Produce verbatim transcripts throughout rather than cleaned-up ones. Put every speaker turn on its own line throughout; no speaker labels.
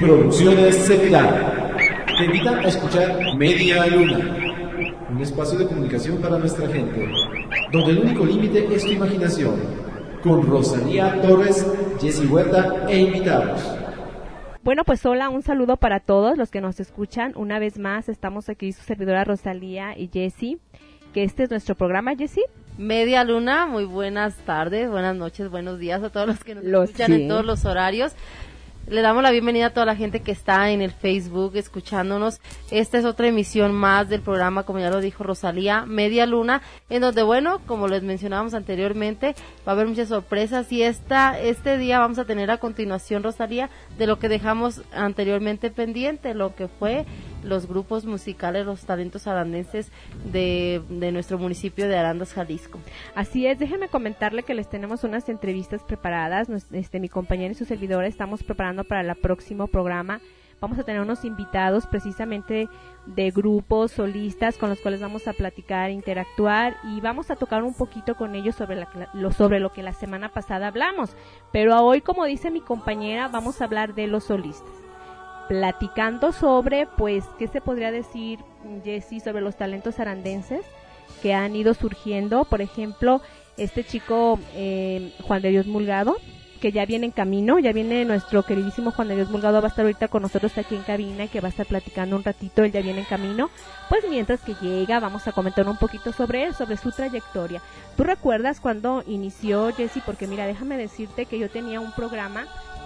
Producciones Cepillán te invitan a escuchar Media Luna, un espacio de comunicación para nuestra gente, donde el único límite es tu imaginación, con Rosalía Torres, Jessy Huerta e invitados.
Bueno, pues hola, un saludo para todos los que nos escuchan. Una vez más estamos aquí su servidora Rosalía y Jessy, que este es nuestro programa, Jessy.
Media Luna, muy buenas tardes, buenas noches, buenos días a todos los que nos
Los
escuchan
sí.
en todos los horarios. Le damos la bienvenida a toda la gente que está en el Facebook escuchándonos. Esta es otra emisión más del programa, como ya lo dijo Rosalía, Media Luna, en donde, bueno, como les mencionábamos anteriormente, va a haber muchas sorpresas y esta este día vamos a tener a continuación, Rosalía, de lo que dejamos anteriormente pendiente, lo que fue los grupos musicales, los talentos arandenses de, de nuestro municipio de Arandas, Jalisco.
Así es, déjenme comentarle que les tenemos unas entrevistas preparadas. Nos, este, mi compañera y su servidora estamos preparando para el próximo programa. Vamos a tener unos invitados precisamente de grupos solistas con los cuales vamos a platicar, interactuar y vamos a tocar un poquito con ellos sobre, la, lo, sobre lo que la semana pasada hablamos. Pero hoy, como dice mi compañera, vamos a hablar de los solistas. Platicando sobre, pues, ¿qué se podría decir, Jessy, sobre los talentos arandenses que han ido surgiendo? Por ejemplo, este chico eh, Juan de Dios Mulgado, que ya viene en camino, ya viene nuestro queridísimo Juan de Dios Mulgado, va a estar ahorita con nosotros aquí en cabina, que va a estar platicando un ratito, él ya viene en camino. Pues mientras que llega, vamos a comentar un poquito sobre él, sobre su trayectoria. ¿Tú recuerdas cuando inició, Jessy? Porque mira, déjame decirte que yo tenía un programa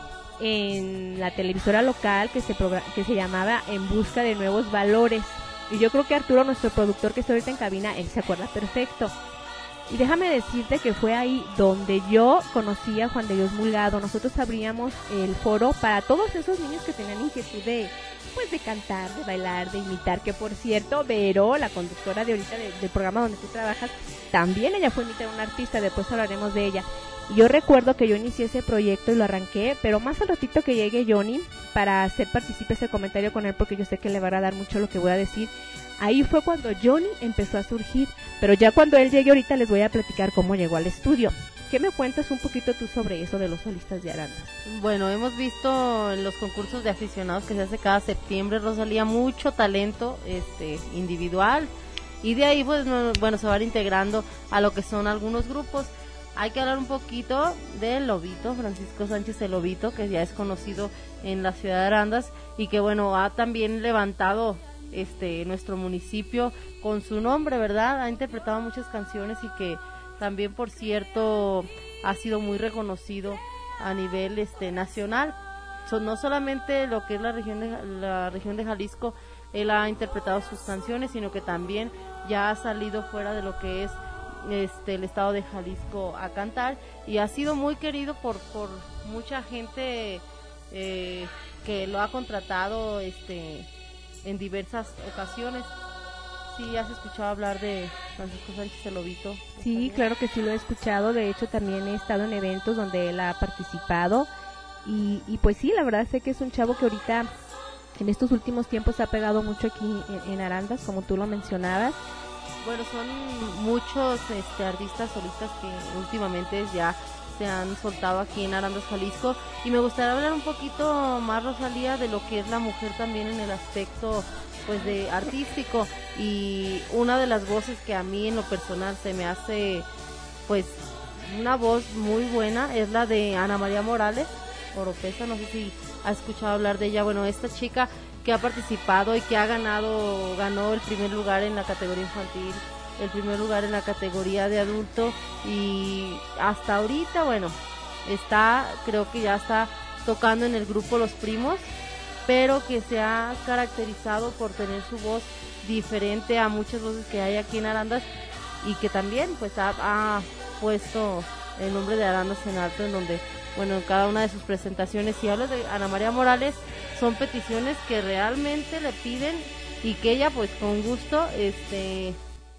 en la televisora local que se progr- que se llamaba En Busca de Nuevos Valores, y yo creo que Arturo, nuestro productor que está ahorita en cabina, él se acuerda perfecto. Y déjame decirte que fue ahí donde yo conocí a Juan de Dios Mulgado. Nosotros abríamos el foro para todos esos niños que tenían inquietud de, pues, de cantar, de bailar, de imitar, que por cierto, Vero, la conductora de ahorita de, del programa donde tú trabajas, también ella fue imitar a una artista, después hablaremos de ella. Y yo recuerdo que yo inicié ese proyecto y lo arranqué, pero más al ratito que llegue Johnny para hacer partícipe ese comentario con él, porque yo sé que le va a dar mucho lo que voy a decir. Ahí fue cuando Johnny empezó a surgir, pero ya cuando él llegue ahorita les voy a platicar cómo llegó al estudio. ¿Qué me cuentas un poquito tú sobre eso de los solistas de Arandas?
Bueno, hemos visto en los concursos de aficionados que se hace cada septiembre, Rosalía, mucho talento este individual, y de ahí pues no, bueno, se van integrando a lo que son algunos grupos. Hay que hablar un poquito del Lobito, Francisco Sánchez el Lobito, que ya es conocido en la ciudad de Arandas y que, bueno, ha también levantado este nuestro municipio con su nombre, ¿verdad? Ha interpretado muchas canciones y que también, por cierto, ha sido muy reconocido a nivel este nacional. So, no solamente lo que es la región de la región de Jalisco, él ha interpretado sus canciones, sino que también ya ha salido fuera de lo que es este el estado de Jalisco a cantar y ha sido muy querido por por mucha gente eh, que lo ha contratado este en diversas ocasiones. ¿Sí has escuchado hablar de Francisco Sánchez el Lobito?
Sí, claro que sí lo he escuchado. De hecho, también he estado en eventos donde él ha participado y, y pues sí, la verdad sé que es un chavo que ahorita en estos últimos tiempos se ha pegado mucho aquí en, en Arandas, como tú lo mencionabas.
Bueno, son muchos este, artistas solistas que últimamente ya se han soltado aquí en Arandas, Jalisco, y me gustaría hablar un poquito más, Rosalía, de lo que es la mujer también en el aspecto pues de artístico, y una de las voces que a mí en lo personal se me hace pues una voz muy buena es la de Ana María Morales Oropesa. No sé si has escuchado hablar de ella. Bueno, esta chica que ha participado y que ha ganado, ganó el primer lugar en la categoría infantil, el primer lugar en la categoría de adulto, y hasta ahorita, bueno, está, creo que ya está tocando en el grupo Los Primos, pero que se ha caracterizado por tener su voz diferente a muchas voces que hay aquí en Arandas, y que también pues ha, ha puesto el nombre de Arandas en alto, en donde, bueno, en cada una de sus presentaciones, si hablas de Ana María Morales, son peticiones que realmente le piden y que ella pues con gusto este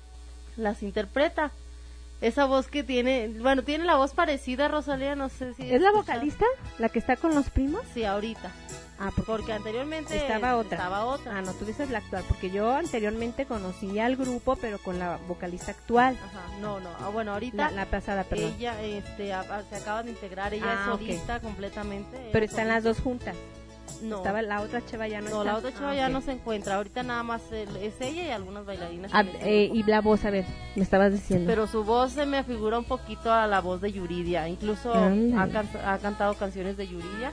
las interpreta. Esa voz que tiene, bueno, tiene la voz parecida a Rosalía, no sé si...
¿Es la vocalista? ¿La que está con Los Primos?
Sí, ahorita.
Ah, porque,
porque anteriormente
estaba otra.
estaba otra.
Ah, no, tú dices la actual, porque yo anteriormente conocí al grupo, pero con la vocalista actual.
Ajá, no, no, ah, bueno, ahorita...
La, la pasada, perdón.
Ella este, a, a, se acaba de integrar, ella ah, es solista okay. completamente.
Pero están solista. Las dos juntas.
No.
Estaba la otra chava ya no,
no
está.
la otra chava
ah,
ya
okay.
no se encuentra. Ahorita nada más el, es ella y algunas bailarinas.
Ah, eh, y la voz, a ver, me estabas diciendo.
Pero su voz se me afigura un poquito a la voz de Yuridia. Incluso ha, can, ha cantado canciones de Yuridia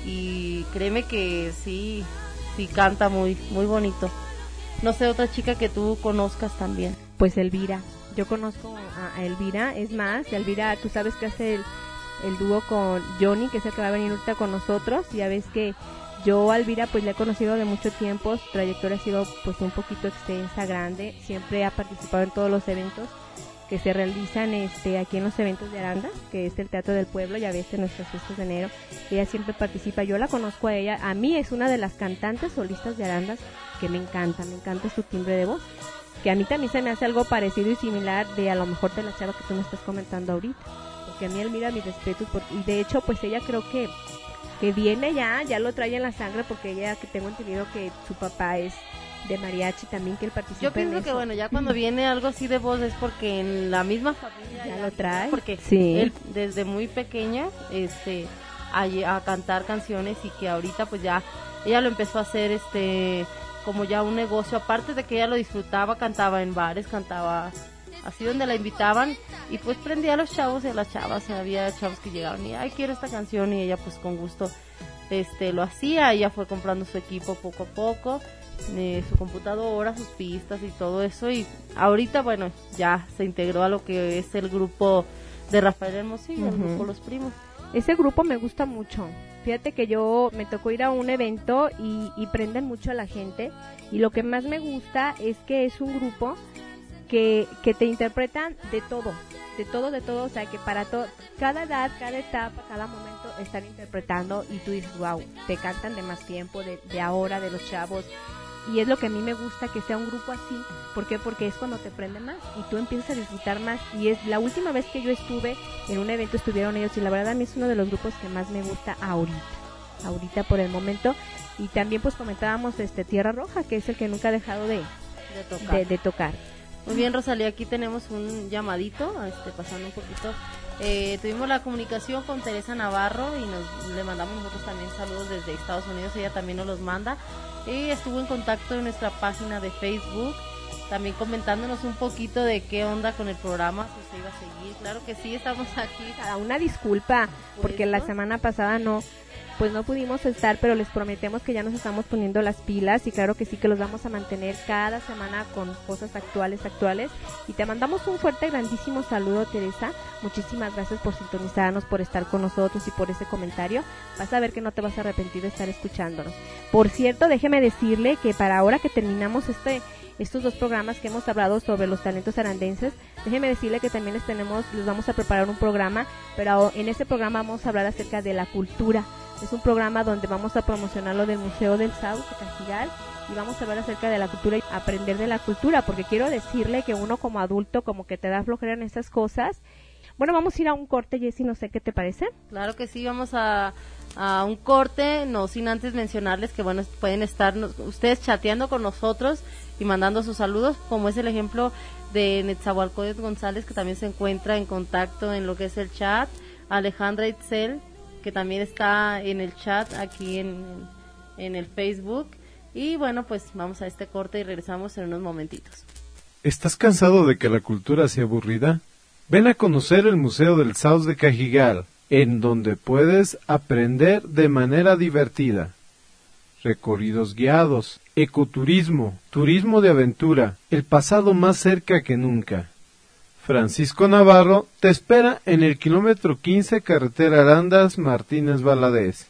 y créeme que sí, sí canta muy, muy bonito. No sé, otra chica que tú conozcas también.
Pues Elvira. Yo conozco a Elvira, es más, Elvira, tú sabes que hace el, el dúo con Johnny, que es el que va a venir ahorita con nosotros. Ya ves que yo a Elvira pues la he conocido de mucho tiempo, su trayectoria ha sido pues un poquito extensa, grande, siempre ha participado en todos los eventos que se realizan este aquí en los eventos de Arandas, que es el Teatro del Pueblo, ya ves, en nuestras fiestas de enero. Ella siempre participa, yo la conozco a ella, a mí es una de las cantantes solistas de Arandas que me encanta, me encanta su timbre de voz, que a mí también se me hace algo parecido y similar de a lo mejor de la chava que tú me estás comentando ahorita, porque a mí Elvira, mis respetos, por, y de hecho pues ella creo que que viene ya, ya lo trae en la sangre, porque ella, que tengo entendido que su papá es de mariachi también, que él participa.
Yo pienso
en
que
eso.
bueno, ya cuando viene algo así de voz es porque en la misma familia
ya, ya lo trae,
porque
sí.
Él desde muy pequeña este a, a cantar canciones y que ahorita pues ya ella lo empezó a hacer este como ya un negocio, aparte de que ella lo disfrutaba, cantaba en bares, cantaba así donde la invitaban y pues prendía a los chavos y a las chavas, había chavos que llegaban y ay, quiero esta canción, y ella pues con gusto este lo hacía. Ella fue comprando su equipo poco a poco, eh, su computadora, sus pistas y todo eso, y ahorita bueno ya se integró a lo que es el grupo de Rafael Hermosillo, uh-huh. el grupo Los Primos.
Ese grupo me gusta mucho. Fíjate que yo me tocó ir a un evento y, y prenden mucho a la gente, y lo que más me gusta es que es un grupo que, que te interpretan de todo, de todo, de todo, o sea que para todo, cada edad, cada etapa, cada momento están interpretando y tú dices, wow, te cantan de más tiempo, de, de ahora, de los chavos, y es lo que a mí me gusta que sea un grupo así. ¿Por qué? Porque es cuando te prende más y tú empiezas a disfrutar más, y es la última vez que yo estuve en un evento estuvieron ellos, y la verdad a mí es uno de los grupos que más me gusta ahorita, ahorita por el momento. Y también pues comentábamos este Tierra Roja, que es el que nunca ha dejado de,
de tocar.
De, de tocar.
Muy bien, Rosalía, aquí tenemos un llamadito, este, pasando un poquito. Eh, tuvimos la comunicación con Teresa Navarro y nos le mandamos nosotros también saludos desde Estados Unidos, ella también nos los manda. Y estuvo en contacto en nuestra página de Facebook, también comentándonos un poquito de qué onda con el programa, si se iba a seguir. Claro que sí, estamos aquí.
A una disculpa, porque la semana pasada no, pues no pudimos estar, pero les prometemos que ya nos estamos poniendo las pilas, y claro que sí, que los vamos a mantener cada semana con cosas actuales, actuales. Y te mandamos un fuerte, grandísimo saludo, Teresa. Muchísimas gracias por sintonizarnos, por estar con nosotros y por ese comentario. Vas a ver que no te vas a arrepentir de estar escuchándonos. Por cierto, déjeme decirle que para ahora que terminamos este estos dos programas que hemos hablado sobre los talentos arandenses, déjeme decirle que también les tenemos, les vamos a preparar un programa, pero en ese programa vamos a hablar acerca de la cultura. Es un programa donde vamos a promocionar lo del Museo del Sauce de Cajigal, y vamos a hablar acerca de la cultura y aprender de la cultura, porque quiero decirle que uno como adulto como que te da flojera en esas cosas. Bueno, vamos a ir a un corte, Jessy, no sé qué te parece.
Claro que sí, vamos a, a un corte, no sin antes mencionarles que bueno, pueden estar ustedes chateando con nosotros y mandando sus saludos, como es el ejemplo de Netzahualcóyotl González, que también se encuentra en contacto en lo que es el chat, Alejandra Itzel, que también está en el chat aquí en, en el Facebook. Y bueno, pues vamos a este corte y regresamos en unos momentitos.
¿Estás cansado de que la cultura sea aburrida? Ven a conocer el Museo del Sauce de Cajigal, en donde puedes aprender de manera divertida. Recorridos guiados, ecoturismo, turismo de aventura, el pasado más cerca que nunca. Francisco Navarro te espera en el kilómetro quince, carretera Arandas Martínez Valadez.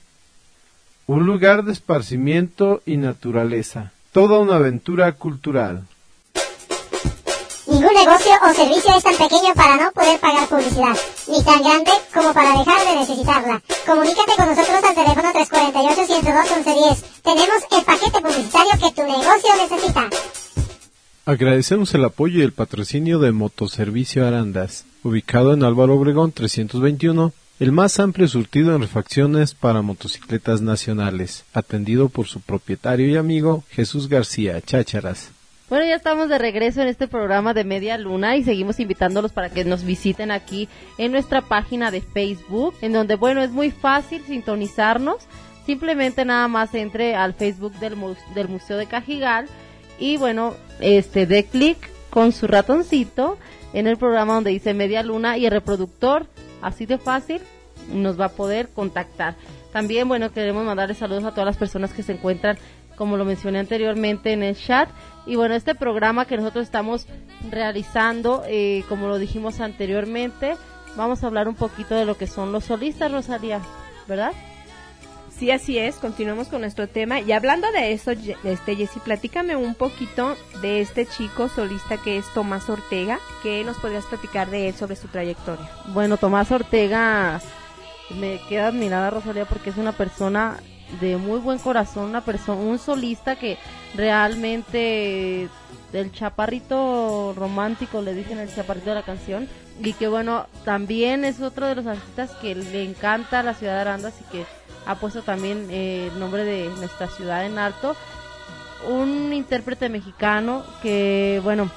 Un lugar de esparcimiento y naturaleza, toda una aventura cultural.
Ningún negocio o servicio es tan pequeño para no poder pagar publicidad, ni tan grande como para dejar de necesitarla. Comunícate con nosotros al teléfono tres cuatro ocho, uno cero dos, once diez. Tenemos el paquete publicitario que tu negocio necesita.
Agradecemos el apoyo y el patrocinio de Motoservicio Arandas, ubicado en Álvaro Obregón trescientos veintiuno, el más amplio surtido en refacciones para motocicletas nacionales, atendido por su propietario y amigo Jesús García Chácharas.
Bueno, ya estamos de regreso en este programa de Media Luna y seguimos invitándolos para que nos visiten aquí en nuestra página de Facebook, en donde, bueno, es muy fácil sintonizarnos. simplemente nada más entre al Facebook del, mu- del Museo de Cajigal y bueno, este dé clic con su ratoncito en el programa donde dice Media Luna y el reproductor, así de fácil, nos va a poder contactar. También, bueno, queremos mandarles saludos a todas las personas que se encuentran, como lo mencioné anteriormente, en el chat. Y bueno, este programa que nosotros estamos realizando, eh, como lo dijimos anteriormente, vamos a hablar un poquito de lo que son los solistas, Rosalía, ¿verdad?
Sí, así es, continuemos con nuestro tema. Y hablando de eso, Ye- este Jessy, platícame un poquito de este chico solista que es Tomás Ortega. ¿Qué nos podrías platicar de él sobre su trayectoria?
Bueno, Tomás Ortega, me queda admirada, Rosalía, porque es una persona de muy buen corazón, una persona, un solista que realmente del chaparrito romántico, le dicen el chaparrito de la canción, y que bueno, también es otro de los artistas que le encanta la ciudad de Arandas y que ha puesto también eh, el nombre de nuestra ciudad en alto. Un intérprete mexicano que bueno,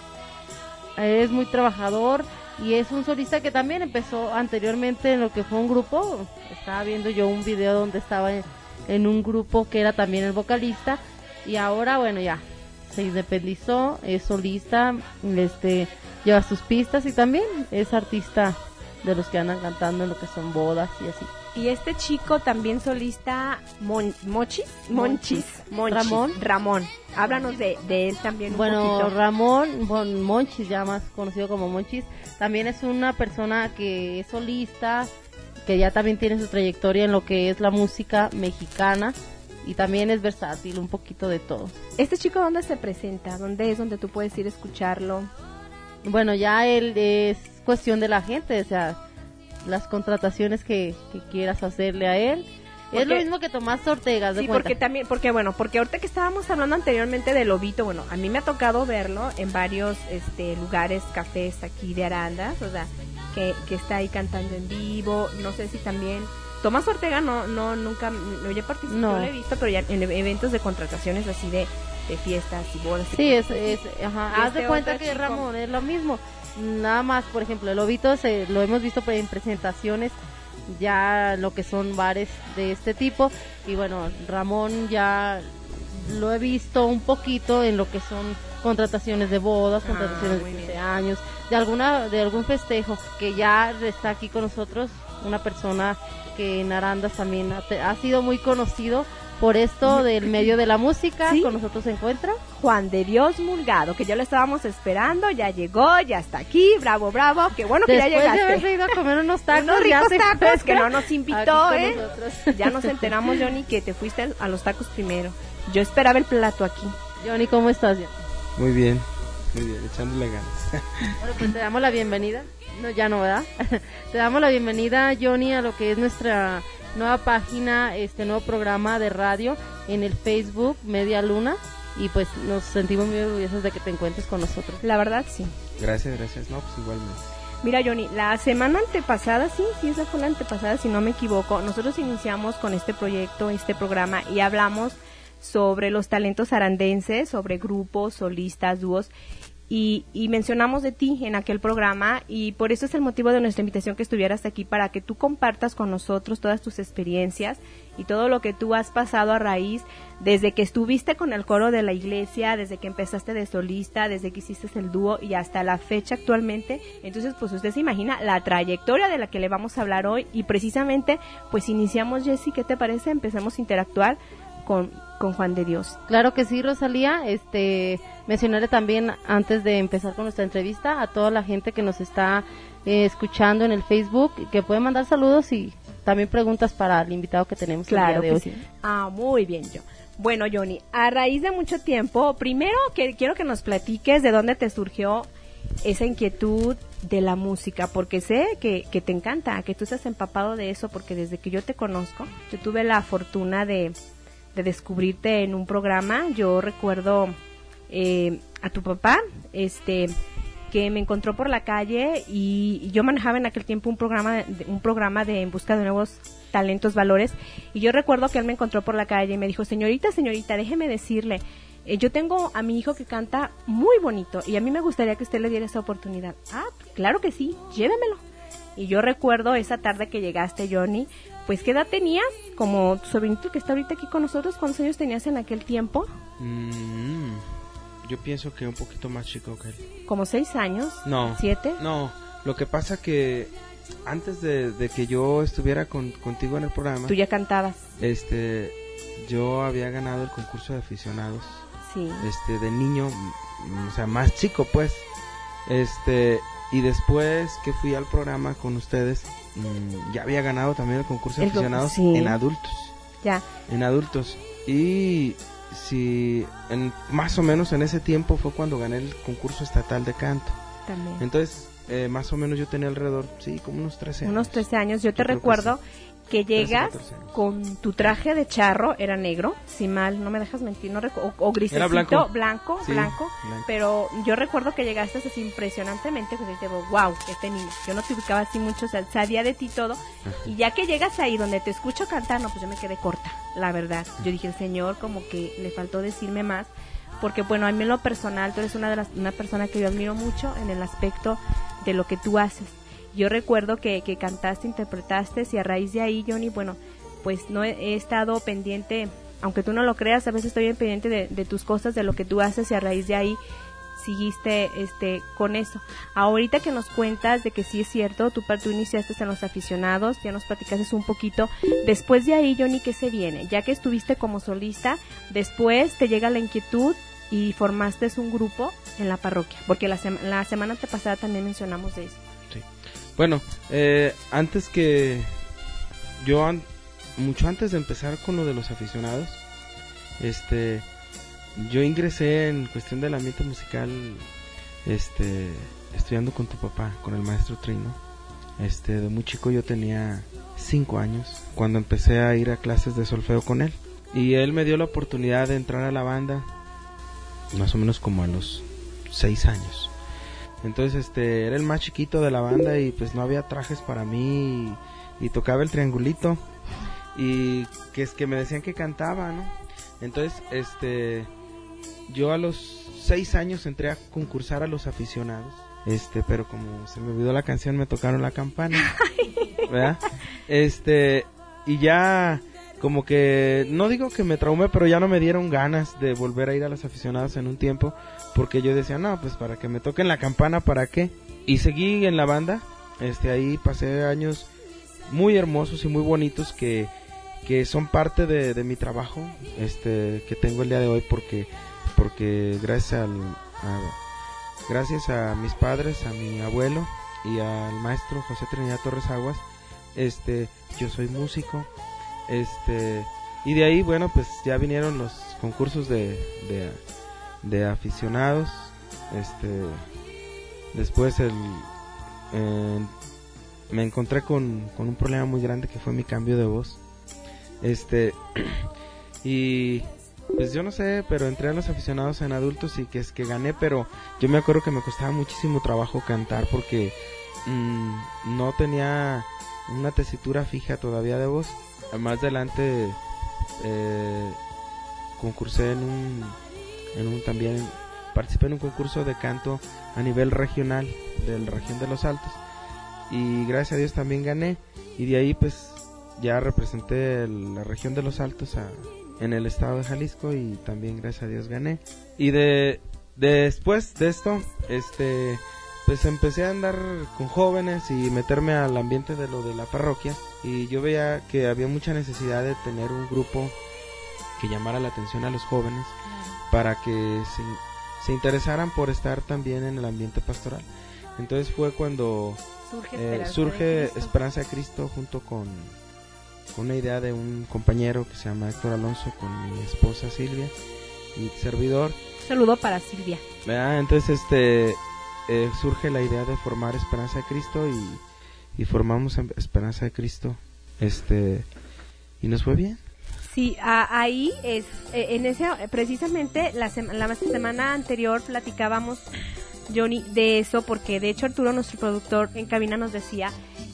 es muy trabajador y es un solista que también empezó anteriormente en lo que fue un grupo. Estaba viendo yo un video donde estaba en, en un grupo que era también el vocalista, y ahora bueno, ya se independizó, es solista, este lleva sus pistas y también es artista de los que andan cantando en lo que son bodas y así.
Y este chico también solista, Mon Mochis, Monchis, Monchis,
Ramón.
Ramón. Háblanos de, de él también un
Bueno,
poquito.
Ramón bon, Monchis, ya más conocido como Monchis, también es una persona que es solista, que ya también tiene su trayectoria en lo que es la música mexicana y también es versátil, un poquito de todo.
¿Este chico dónde se presenta? ¿Dónde es donde tú puedes ir a escucharlo?
Bueno, ya él es cuestión de la gente, o sea, las contrataciones que, que quieras hacerle a él.
Porque,
es lo mismo que Tomás Ortega, ¿de
sí,
cuenta?
porque también, porque bueno, porque ahorita que estábamos hablando anteriormente de Lobito, bueno, a mí me ha tocado verlo en varios este lugares, cafés aquí de Arandas, o sea, que, que está ahí cantando en vivo. No sé si también Tomás Ortega no, no, nunca, no yo participado,
No.
lo he visto, pero ya en eventos de contrataciones así de, de fiestas y bodas. y
Sí, es,
cosas
es,
así.
ajá,
Y
haz
este
de cuenta
otro
que
chico-
Ramón es lo mismo. Nada más, por ejemplo, el Lobito se, lo hemos visto en presentaciones, ya lo que son bares de este tipo, y bueno, Ramón ya lo he visto un poquito en lo que son contrataciones de bodas,
Ah,
contrataciones
muy
de
bien.
quince años, de alguna de algún festejo, que ya está aquí con nosotros, una persona que en Arandas también ha, te- ha sido muy conocido por esto del medio de la música.
Sí.
Con nosotros se encuentra
Juan de Dios Mulgado, que ya lo estábamos esperando, ya llegó, ya está aquí, bravo, bravo, qué bueno que
después
ya
de haber
llegaste.
ido a comer unos tacos,
Unos
ya
ricos
se
tacos
encuentra
que no nos invitó,
aquí con
¿eh?
nosotros.
Ya nos enteramos, Johnny, que te fuiste a los tacos primero. Yo esperaba el plato aquí.
Johnny, ¿cómo estás?
Muy bien, muy bien, echándole ganas.
Bueno, pues te damos la bienvenida. No, ya no, ¿verdad? Te damos la bienvenida, Johnny, a lo que es nuestra nueva página, este nuevo programa de radio en el Facebook Media Luna, y pues nos sentimos muy orgullosos de que te encuentres con nosotros.
La verdad, sí.
Gracias, gracias. No, pues igualmente.
Mira, Johnny, la semana antepasada, sí, sí, esa fue la antepasada, si no me equivoco, nosotros iniciamos con este proyecto, este programa, y hablamos sobre los talentos arandenses, sobre grupos, solistas, dúos, y, y mencionamos de ti en aquel programa, y por eso es el motivo de nuestra invitación que estuvieras aquí, para que tú compartas con nosotros todas tus experiencias y todo lo que tú has pasado a raíz desde que estuviste con el coro de la iglesia, desde que empezaste de solista, desde que hiciste el dúo y hasta la fecha actualmente. Entonces, pues usted se imagina la trayectoria de la que le vamos a hablar hoy, y precisamente pues iniciamos, Jessy, ¿qué te parece? Empezamos a interactuar con, con Juan de Dios.
Claro que sí, Rosalía. Este, mencionarle también, antes de empezar con nuestra entrevista, a toda la gente que nos está eh, escuchando en el Facebook, que puede mandar saludos y también preguntas para el invitado que tenemos el día de
que
hoy.
sí. Ah, muy bien, yo. Bueno, Johnny, a raíz de mucho tiempo, primero que quiero que nos platiques de dónde te surgió esa inquietud de la música, porque sé que, que te encanta, que tú estás empapado de eso, porque desde que yo te conozco, yo tuve la fortuna de, de descubrirte en un programa. Yo recuerdo eh, a tu papá, este, que me encontró por la calle, y, y yo manejaba en aquel tiempo un programa de, un programa de En Busca de Nuevos Talentos, Valores, y yo recuerdo que él me encontró por la calle y me dijo: señorita, señorita, déjeme decirle, eh, yo tengo a mi hijo que canta muy bonito y a mí me gustaría que usted le diera esa oportunidad. Ah, claro que sí, llévemelo. Y yo recuerdo esa tarde que llegaste, Johnny, pues, ¿qué edad tenías? Como tu sobrinito que está ahorita aquí con nosotros, ¿cuántos años tenías en aquel tiempo?
Mm, yo pienso que un poquito más chico que él.
¿Como seis años?
No.
¿Siete?
No, lo que pasa que antes de, de que yo estuviera con, contigo en el programa,
¿Tú ya cantabas?
este, yo había ganado el concurso de aficionados,
Sí.
este, de niño, mm, o sea, más chico, pues, este, y después que fui al programa con ustedes, mmm, ya había ganado también el concurso de
El co-
aficionados
sí.
en adultos,
Ya.
en adultos, y si, en, más o menos en ese tiempo fue cuando gané el concurso estatal de canto,
También.
entonces, eh, más o menos yo tenía alrededor, sí, como unos trece años.
Unos trece años. Yo te
Yo creo que
recuerdo que,
trece,
llegas
catorce años.
con tu traje de charro, era negro, si mal, no me dejas mentir, no recu- o, o grisecito,
Era blanco.
blanco,
Sí,
blanco,
blanco.
pero yo recuerdo que llegaste así impresionantemente, pues dije, wow, este niño, yo no te ubicaba así mucho, o sea, sabía de ti todo, y ya que llegas ahí donde te escucho cantar, no, pues yo me quedé corta, la verdad, yo dije, el señor como que le faltó decirme más, porque bueno, a mí en lo personal, tú eres una de las, una persona que yo admiro mucho en el aspecto de lo que tú haces. Yo recuerdo que, que cantaste, interpretaste, y a raíz de ahí, Johnny, bueno, pues no he, he estado pendiente, aunque tú no lo creas, a veces estoy bien pendiente de, de tus cosas, de lo que tú haces, y a raíz de ahí seguiste este con eso. Ahorita que nos cuentas de que sí es cierto, tú, tú iniciaste en los aficionados, ya nos platicaste un poquito. Después de ahí, Johnny, ¿qué se viene? Ya que estuviste como solista, después te llega la inquietud y formaste un grupo en la parroquia, porque la, sema, la semana pasada también mencionamos de eso.
Sí. Bueno, eh, antes que yo, an- mucho antes de empezar con lo de los aficionados, este, yo ingresé en cuestión del ambiente musical, este, estudiando con tu papá, con el maestro Trino. Este, de muy chico yo tenía cinco años cuando empecé a ir a clases de solfeo con él, y él me dio la oportunidad de entrar a la banda, más o menos como a los seis años. Entonces, este, era el más chiquito de la banda y pues no había trajes para mí y, y tocaba el triangulito y que es que me decían que cantaba, ¿no? Entonces, este, yo a los seis años entré a concursar a los aficionados, este, pero como se me olvidó la canción me tocaron la campana, ¿verdad? Este, y ya como que, no digo que me traumé, pero ya no me dieron ganas de volver a ir a los aficionados en un tiempo, porque yo decía, no, pues para que me toquen la campana, ¿para qué? Y seguí en la banda, este, ahí pasé años muy hermosos y muy bonitos que, que son parte de, de mi trabajo, este, que tengo el día de hoy, porque, porque gracias al, a, gracias a mis padres, a mi abuelo y al maestro José Trinidad Torres Aguas, este, yo soy músico. Este, y de ahí, bueno, pues ya vinieron los concursos de, de, de aficionados. Este, después el, eh, me encontré con, con un problema muy grande que fue mi cambio de voz. Este, y pues yo no sé, pero entré a los aficionados en adultos y que es que gané, pero yo me acuerdo que me costaba muchísimo trabajo cantar porque mmm, no tenía una tesitura fija todavía de voz. Más adelante eh, concursé en un, en un también participé en un concurso de canto a nivel regional de la región de Los Altos y gracias a Dios también gané y de ahí pues ya representé el, la región de Los Altos a, en el estado de Jalisco y también gracias a Dios gané y de, de después de esto este pues empecé a andar con jóvenes y meterme al ambiente de lo de la parroquia y yo veía que había mucha necesidad de tener un grupo que llamara la atención a los jóvenes para que se, se interesaran por estar también en el ambiente pastoral. Entonces fue cuando
surge,
eh,
Esperanza,
surge
de Cristo.
Esperanza de Cristo junto con, con una idea de un compañero que se llama Héctor Alonso con mi esposa Silvia y servidor.
Un saludo para Silvia.
¿Verdad? Entonces este eh, surge la idea de formar Esperanza de Cristo y, y formamos Esperanza de Cristo este y nos fue bien.
Sí, a, ahí es eh, en ese precisamente la, sema, la semana anterior platicábamos, Johnny, de eso porque de hecho Arturo, nuestro productor en cabina, nos decía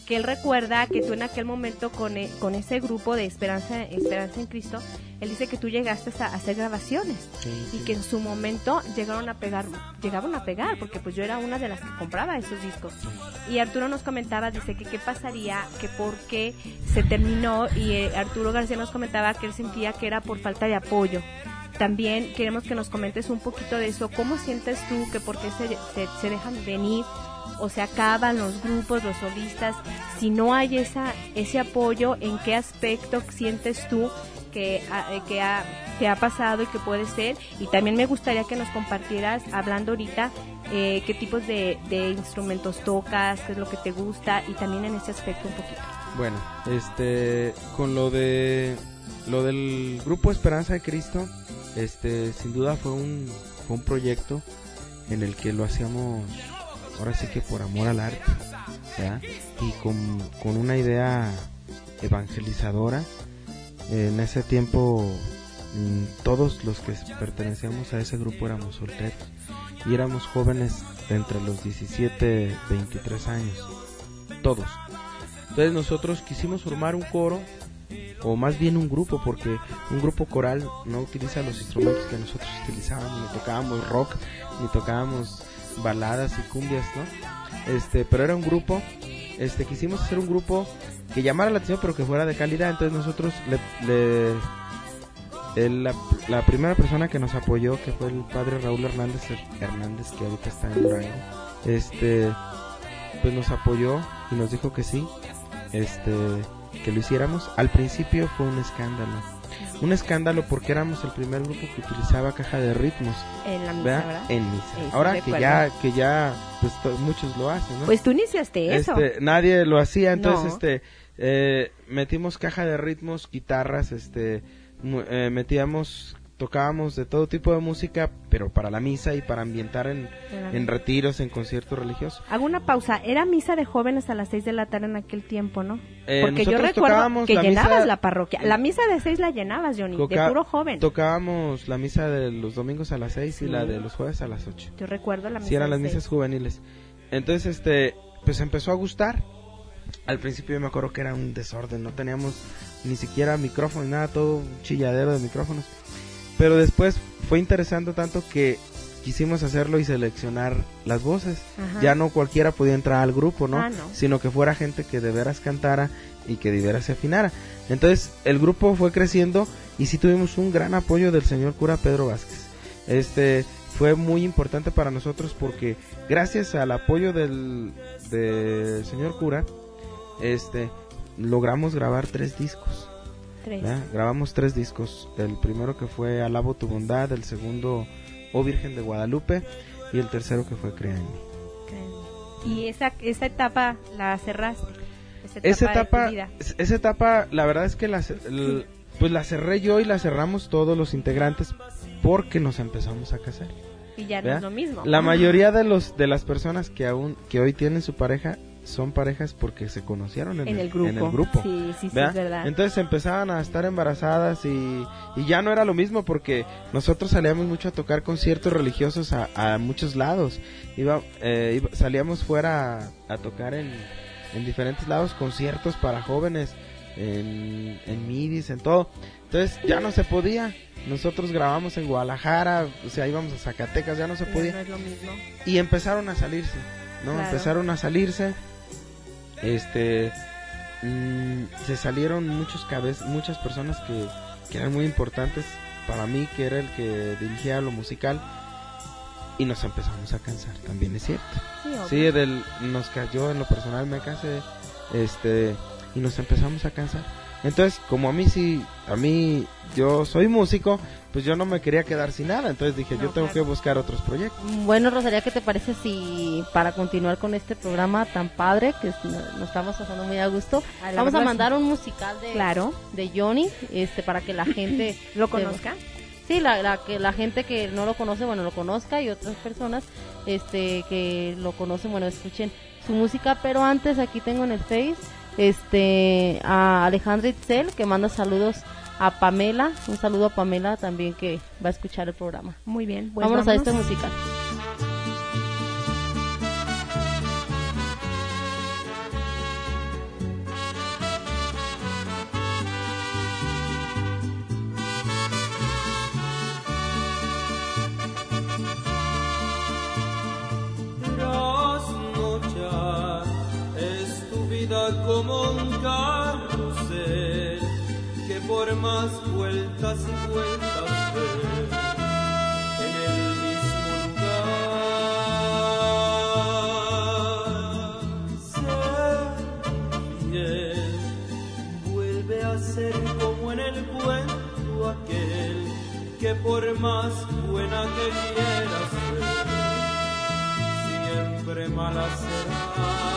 que él recuerda que tú en aquel momento con, e, con ese grupo de Esperanza, Esperanza en Cristo, él dice que tú llegaste a hacer grabaciones
Sí,
y
sí.
que en su momento llegaron a pegar, llegaban a pegar, porque pues yo era una de las que compraba esos discos. Y Arturo nos comentaba, dice que qué pasaría, que por qué se terminó, y eh, Arturo García nos comentaba que él sentía que era por falta de apoyo. También queremos que nos comentes un poquito de eso. ¿Cómo sientes tú que por qué se, se, se dejan venir o se acaban los grupos, los solistas, si no hay esa ese apoyo? ¿En qué aspecto sientes tú que, a, que, ha, que ha pasado y que puede ser? Y también me gustaría que nos compartieras, hablando ahorita, eh, qué tipos de, de instrumentos tocas, qué es lo que te gusta, y también en ese aspecto un poquito.
Bueno, este, con lo de lo del grupo Esperanza de Cristo, este, sin duda fue un fue un proyecto en el que lo hacíamos, ahora sí que por amor al arte, ¿verdad? Y con, con una idea evangelizadora. En ese tiempo mm, todos los que pertenecíamos a ese grupo éramos solteros y éramos jóvenes de entre los diecisiete, veintitrés años, todos. Entonces nosotros quisimos formar un coro, o más bien un grupo, porque un grupo coral no utiliza los instrumentos que nosotros utilizábamos, ni tocábamos rock, ni tocábamos baladas y cumbias, ¿no? Este, pero era un grupo, este, quisimos hacer un grupo que llamara la atención pero que fuera de calidad. Entonces nosotros le, le el, la, la primera persona que nos apoyó, que fue el padre Raúl Hernández Hernández, que ahorita está en Durango, este, pues nos apoyó y nos dijo que sí, este, que lo hiciéramos. Al principio fue un escándalo, un escándalo porque éramos el primer grupo que utilizaba caja de ritmos
En la misa,
¿verdad?
¿verdad?
En misa.
Sí,
Ahora
sí,
que
recuerdo.
ya que ya pues to- muchos lo hacen, ¿no?
Pues tú iniciaste eso.
Este, nadie lo hacía, entonces
No.
este eh, metimos caja de ritmos, guitarras, este mu- eh, metíamos, tocábamos de todo tipo de música, pero para la misa y para ambientar en,
En la
en
misa.
retiros, en conciertos religiosos.
Hago una pausa. Era misa de jóvenes a las seis de la tarde en aquel tiempo, ¿no?
Eh,
Porque yo
nosotros
recuerdo
tocábamos
que
la
llenabas
misa-
la parroquia. La misa de seis la llenabas, Johnny, de
Toca-
puro joven.
Tocábamos la misa de los domingos a las seis
Sí.
y la de los jueves a las ocho.
Yo recuerdo la misa
Sí, eran
de
las
seis.
misas juveniles. Entonces, este, pues empezó a gustar. Al principio yo me acuerdo que era un desorden, no teníamos ni siquiera micrófono ni nada, todo un chilladero de micrófonos. Pero después fue interesante tanto que quisimos hacerlo y seleccionar las voces.
Ajá.
Ya no cualquiera podía entrar al grupo, ¿no?
Ah, no.
Sino que fuera gente que de veras cantara y que de veras se afinara. Entonces el grupo fue creciendo y sí tuvimos un gran apoyo del señor cura Pedro Vázquez. Este fue muy importante para nosotros porque gracias al apoyo del, del señor cura, este, logramos grabar tres discos.
Tres.
¿verdad? Grabamos tres discos. El primero que fue Alabo tu bondad, el segundo Oh Virgen de Guadalupe y el tercero que fue Crea en mí.
Y esa, esa etapa la cerraste. Esa etapa,
Esa
de tu
etapa,
vida.
esa etapa, la verdad es que la, ce- el- pues la cerré yo y la cerramos todos los integrantes porque nos empezamos a casar.
Y ya no
¿verdad?
es lo mismo.
La mayoría de los de las personas que aún que hoy tienen su pareja son parejas porque se conocieron en,
en el grupo.
en el grupo.
Sí, sí, sí,
¿verdad?
es verdad.
Entonces empezaban a estar embarazadas y, y ya no era lo mismo porque nosotros salíamos mucho a tocar conciertos religiosos a, a muchos lados. Iba, eh, iba- salíamos fuera a, a tocar en, en diferentes lados, conciertos para jóvenes, en, en midis, en todo. Entonces ya no se podía. Nosotros grabamos en Guadalajara, o sea, íbamos a Zacatecas, ya no se
Ya
podía.
no es lo mismo.
Y empezaron a salirse, ¿no?
Claro.
Empezaron a salirse. Este mm, se salieron muchos cabez muchas personas que, que eran muy importantes para mí, que era el que dirigía lo musical, y nos empezamos a cansar, también es cierto.
Sí, obvio.
Sí, del, nos cayó, en lo personal me cansé, este, y nos empezamos a cansar. Entonces, como a mí sí, a mí, yo soy músico, pues yo no me quería quedar sin nada, entonces dije,
No,
yo tengo
claro.
que buscar otros proyectos.
Bueno, Rosalía, ¿qué te parece si para continuar con este programa tan padre que es- nos estamos pasando muy a gusto,
A la
vamos a
verdad,
mandar un musical de,
Claro.
de Johnny, este, para que la gente
¿Lo
se-
conozca?
Sí, la, la que la gente que no lo conoce, bueno, lo conozca, y otras personas, este, que lo conocen, bueno, escuchen su música. Pero antes, aquí tengo en el Face, este, a Alejandra Itzel, que manda saludos a Pamela, un saludo a Pamela también, que va a escuchar el programa.
Muy bien. Pues
vámonos, a
vámonos.
este musical.
por más vueltas y vueltas dé en el mismo lugar. Sé fiel, vuelve a ser como en el cuento aquel, que por más buena que quieras ser, siempre mala será.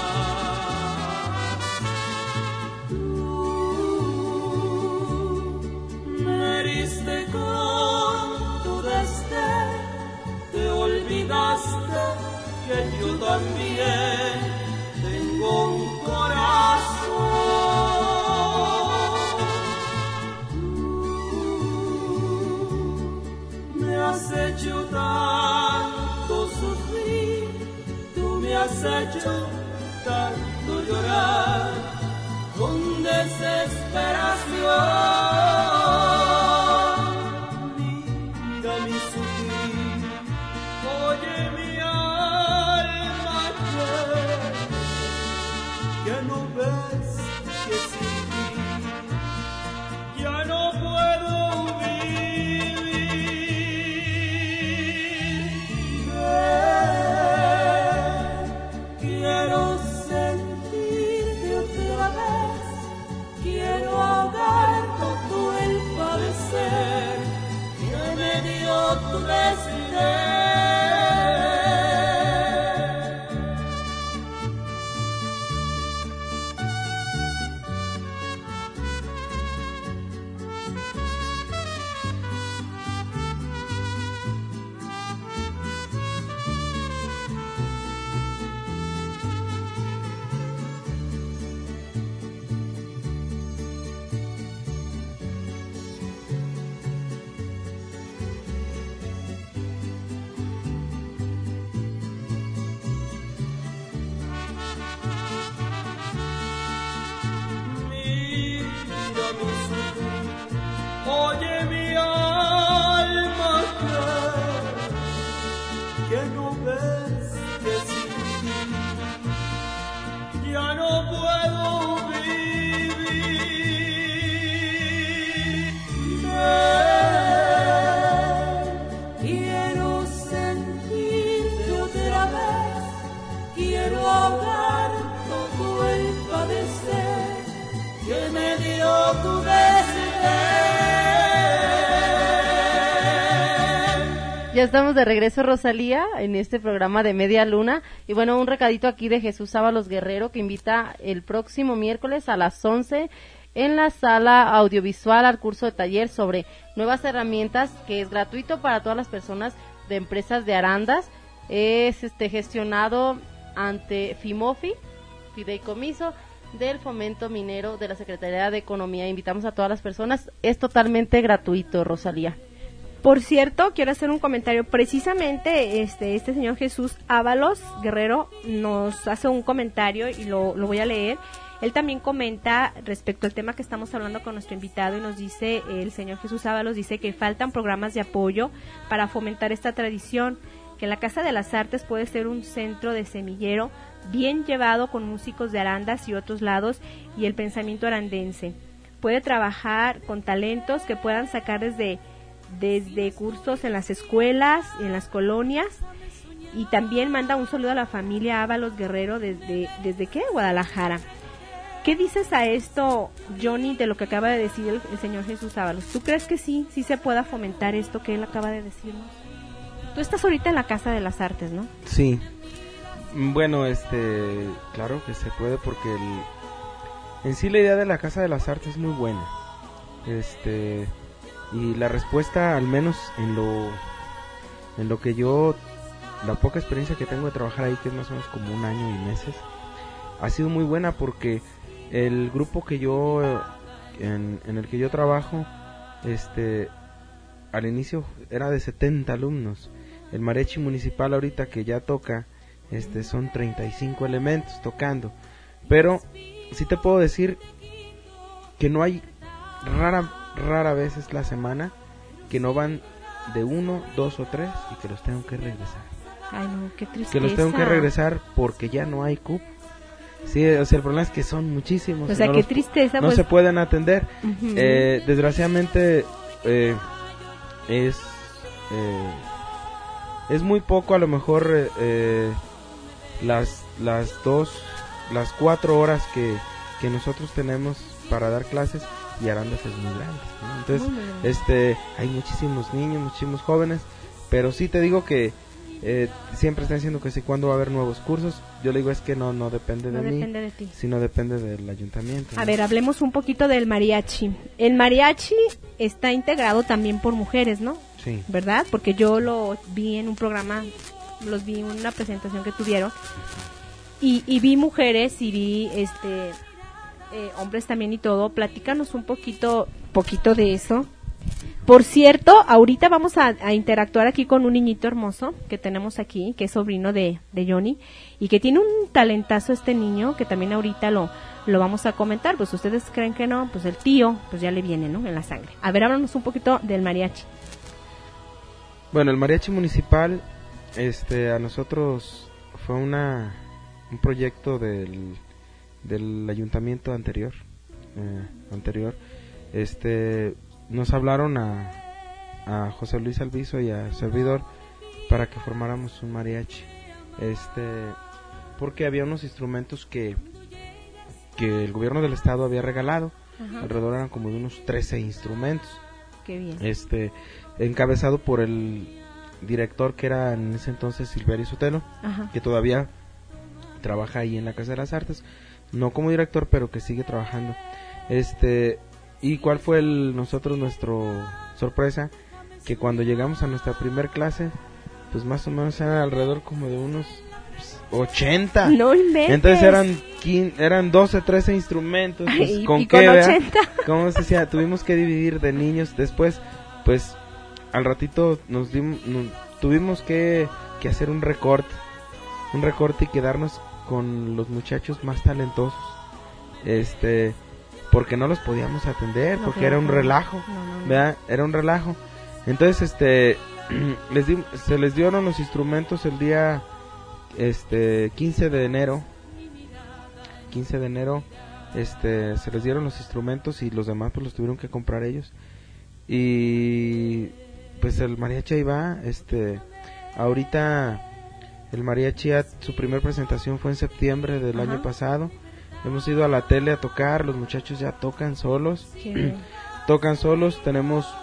Con tu desdén te olvidaste que yo también tengo un corazón. Tú me has hecho tanto sufrir, tú me has hecho tanto llorar con desesperación.
Ya estamos de regreso, Rosalía, en este programa de Media Luna. Y bueno, un recadito aquí de Jesús Ábalos Guerrero, que invita el próximo miércoles a las once en la sala audiovisual al curso de taller sobre nuevas herramientas, que es gratuito para todas las personas de empresas de Arandas. Es este gestionado ante FIMOFI, Fideicomiso del Fomento Minero de la Secretaría de Economía. Invitamos a todas las personas, es totalmente gratuito, Rosalía.
Por cierto, quiero hacer un comentario. Precisamente este este señor Jesús Ábalos Guerrero nos hace un comentario y lo, lo voy a leer. Él también comenta respecto al tema que estamos hablando con nuestro invitado y nos dice, el señor Jesús Ábalos dice que faltan programas de apoyo para fomentar esta tradición, que la Casa de las Artes puede ser un centro de semillero bien llevado con músicos de Arandas y otros lados y el pensamiento arandense. Puede trabajar con talentos que puedan sacar desde desde cursos en las escuelas, en las colonias, y también manda un saludo a la familia Ábalos Guerrero desde, ¿desde qué? Guadalajara. ¿Qué dices a esto, Johnny, de lo que acaba de decir el, el señor Jesús Ábalos? ¿Tú crees que sí, sí se pueda fomentar esto que él acaba de decirnos? Tú estás ahorita en la Casa de las Artes, ¿no?
Sí. Bueno, este, claro que se puede porque el, en sí la idea de la Casa de las Artes es muy buena. Este... Y la respuesta, al menos en lo en lo que yo, la poca experiencia que tengo de trabajar ahí, que es más o menos como un año y meses, ha sido muy buena porque el grupo que yo, en, en el que yo trabajo, este, al inicio era de setenta alumnos. El mariachi municipal ahorita que ya toca, este, son treinta y cinco elementos tocando. Pero sí te puedo decir que no hay rara rara vez es la semana que no van de uno, dos o tres y que los tengo que regresar.
Ay, no, qué tristeza.
Que los tengo que regresar porque ya no hay cupo. Sí, o sea, el problema es que son muchísimos.
O sea,
no
qué
los,
tristeza.
No
pues...
se pueden atender.
Uh-huh.
Eh, desgraciadamente, eh, es eh, es muy poco, a lo mejor eh, las las dos, las cuatro horas que, que nosotros tenemos para dar clases, y Arandas es muy grande, ¿no? Entonces,
muy bien.
este, hay muchísimos niños, muchísimos jóvenes, pero sí te digo que Eh, siempre están diciendo que sí, cuándo va a haber nuevos cursos. Yo le digo es que no no depende de
no
mí,
depende de ti.
sino depende del ayuntamiento, ¿no?
A ver, hablemos un poquito del mariachi. El mariachi está integrado también por mujeres, ¿no?
Sí.
¿Verdad? Porque yo lo vi en un programa, los vi en una presentación que tuvieron, y, y vi mujeres y vi este eh, hombres también y todo. Platícanos un poquito, poquito de eso. Por cierto, ahorita vamos a, a interactuar aquí con un niñito hermoso que tenemos aquí, que es sobrino de, de Johnny, y que tiene un talentazo este niño, que también ahorita lo, lo vamos a comentar. Pues ustedes creen que no, pues el tío, pues ya le viene, ¿no?, en la sangre. A ver, háblanos un poquito del mariachi.
Bueno, el mariachi municipal, este, a nosotros fue una un proyecto del, del ayuntamiento anterior, eh, anterior, este... Nos hablaron a, a José Luis Alviso y a servidor para que formáramos un mariachi, este, porque había unos instrumentos que que el gobierno del estado había regalado. Ajá. Alrededor eran como de unos trece instrumentos.
Qué bien.
Este, encabezado por el director que era en ese entonces Silverio Sotelo, ajá, que todavía trabaja ahí en la Casa de las Artes, no como director, pero que sigue trabajando. Este, ¿y cuál fue el, nosotros nuestro sorpresa? Que cuando llegamos a nuestra primer clase, pues más o menos eran alrededor como de unos ochenta.
No inventes.
Entonces eran quince, eran doce, trece instrumentos. Pues,
Ay,
¿con
y
qué,
con
vea?
ochenta.
¿Cómo se decía? Tuvimos que dividir de niños. Después, pues, al ratito nos, dimos, nos tuvimos que, que hacer un recorte. Un recorte y quedarnos con los muchachos más talentosos. Este... porque no los podíamos atender, no, porque claro, era un relajo, no, no, no. ¿verdad? Era un relajo. Entonces, este, les di, se les dieron los instrumentos el día, este, quince de enero, quince de enero, este, se les dieron los instrumentos y los demás pues los tuvieron que comprar ellos. Y, pues el mariachi ahí va, este, ahorita el mariachi, su primer presentación fue en septiembre del Ajá. año pasado. Hemos ido a la tele a tocar, los muchachos ya tocan solos, tocan solos, tenemos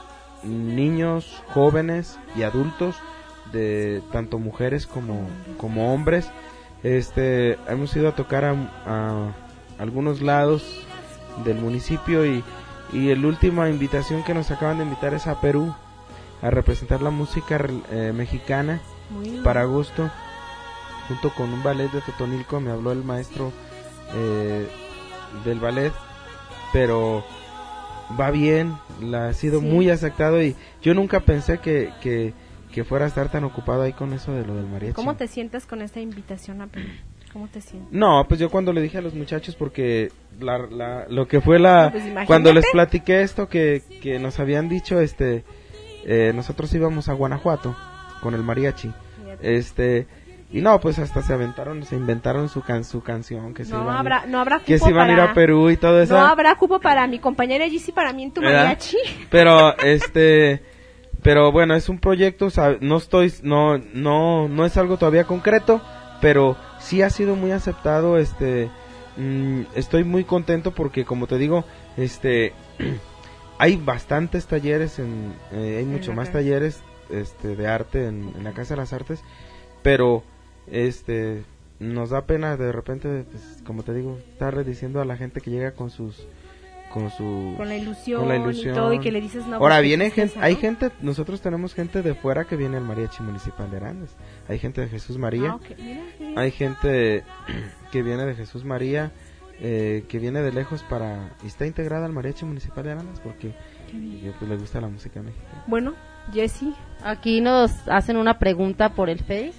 niños, jóvenes y adultos, de tanto mujeres como, como hombres. Este, hemos ido a tocar a, a algunos lados del municipio y, y la última invitación que nos acaban de invitar es a Perú, a representar la música eh, mexicana para agosto, junto con un ballet de Totonilco. Me habló el maestro Eh, del ballet, pero va bien, la ha sido sí. muy aceptado y yo nunca pensé que, que, que fuera a estar tan ocupado ahí con eso de lo del mariachi.
¿Cómo te sientes con esta invitación a Perú? ¿Cómo te sientes?
No, pues yo cuando le dije a los muchachos, porque la, la, lo que fue la... No, pues cuando les platiqué esto que, que nos habían dicho, este eh, nosotros íbamos a Guanajuato con el mariachi, Fíjate. este... Y no, pues hasta se aventaron, se inventaron su can, su canción que se
no
iban,
habrá, no habrá cupo
que se iban
para,
a ir a Perú y todo eso.
No habrá cupo para mi compañera Gis y para mí en tu
¿verdad?
mariachi.
Pero este, pero bueno, es un proyecto, o sea, no estoy, no, no, no es algo todavía concreto, pero sí ha sido muy aceptado. Este, mmm, estoy muy contento porque, como te digo, este, hay bastantes talleres, en, eh, hay mucho más talleres, este, de arte en, en la Casa de las Artes, pero este nos da pena de repente, pues, como te digo, estarle diciendo a la gente que llega con sus con su
con la ilusión,
con la ilusión.
Y todo, y que le dices no.
Ahora viene gente, eso, ¿no? Hay gente, nosotros tenemos gente de fuera que viene al mariachi municipal de Arandas. Hay gente de Jesús María,
ah, okay. Mira, mira.
Hay gente que viene de Jesús María, eh, que viene de lejos para y está integrada al mariachi municipal de Arandas porque yo, pues, le gusta la música mexicana.
Bueno, Jessie,
aquí nos hacen una pregunta por el Face.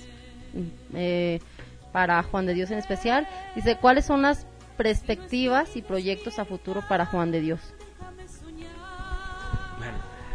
Eh, para Juan de Dios en especial, dice, ¿cuáles son las perspectivas y proyectos a futuro para Juan de Dios?
Bueno,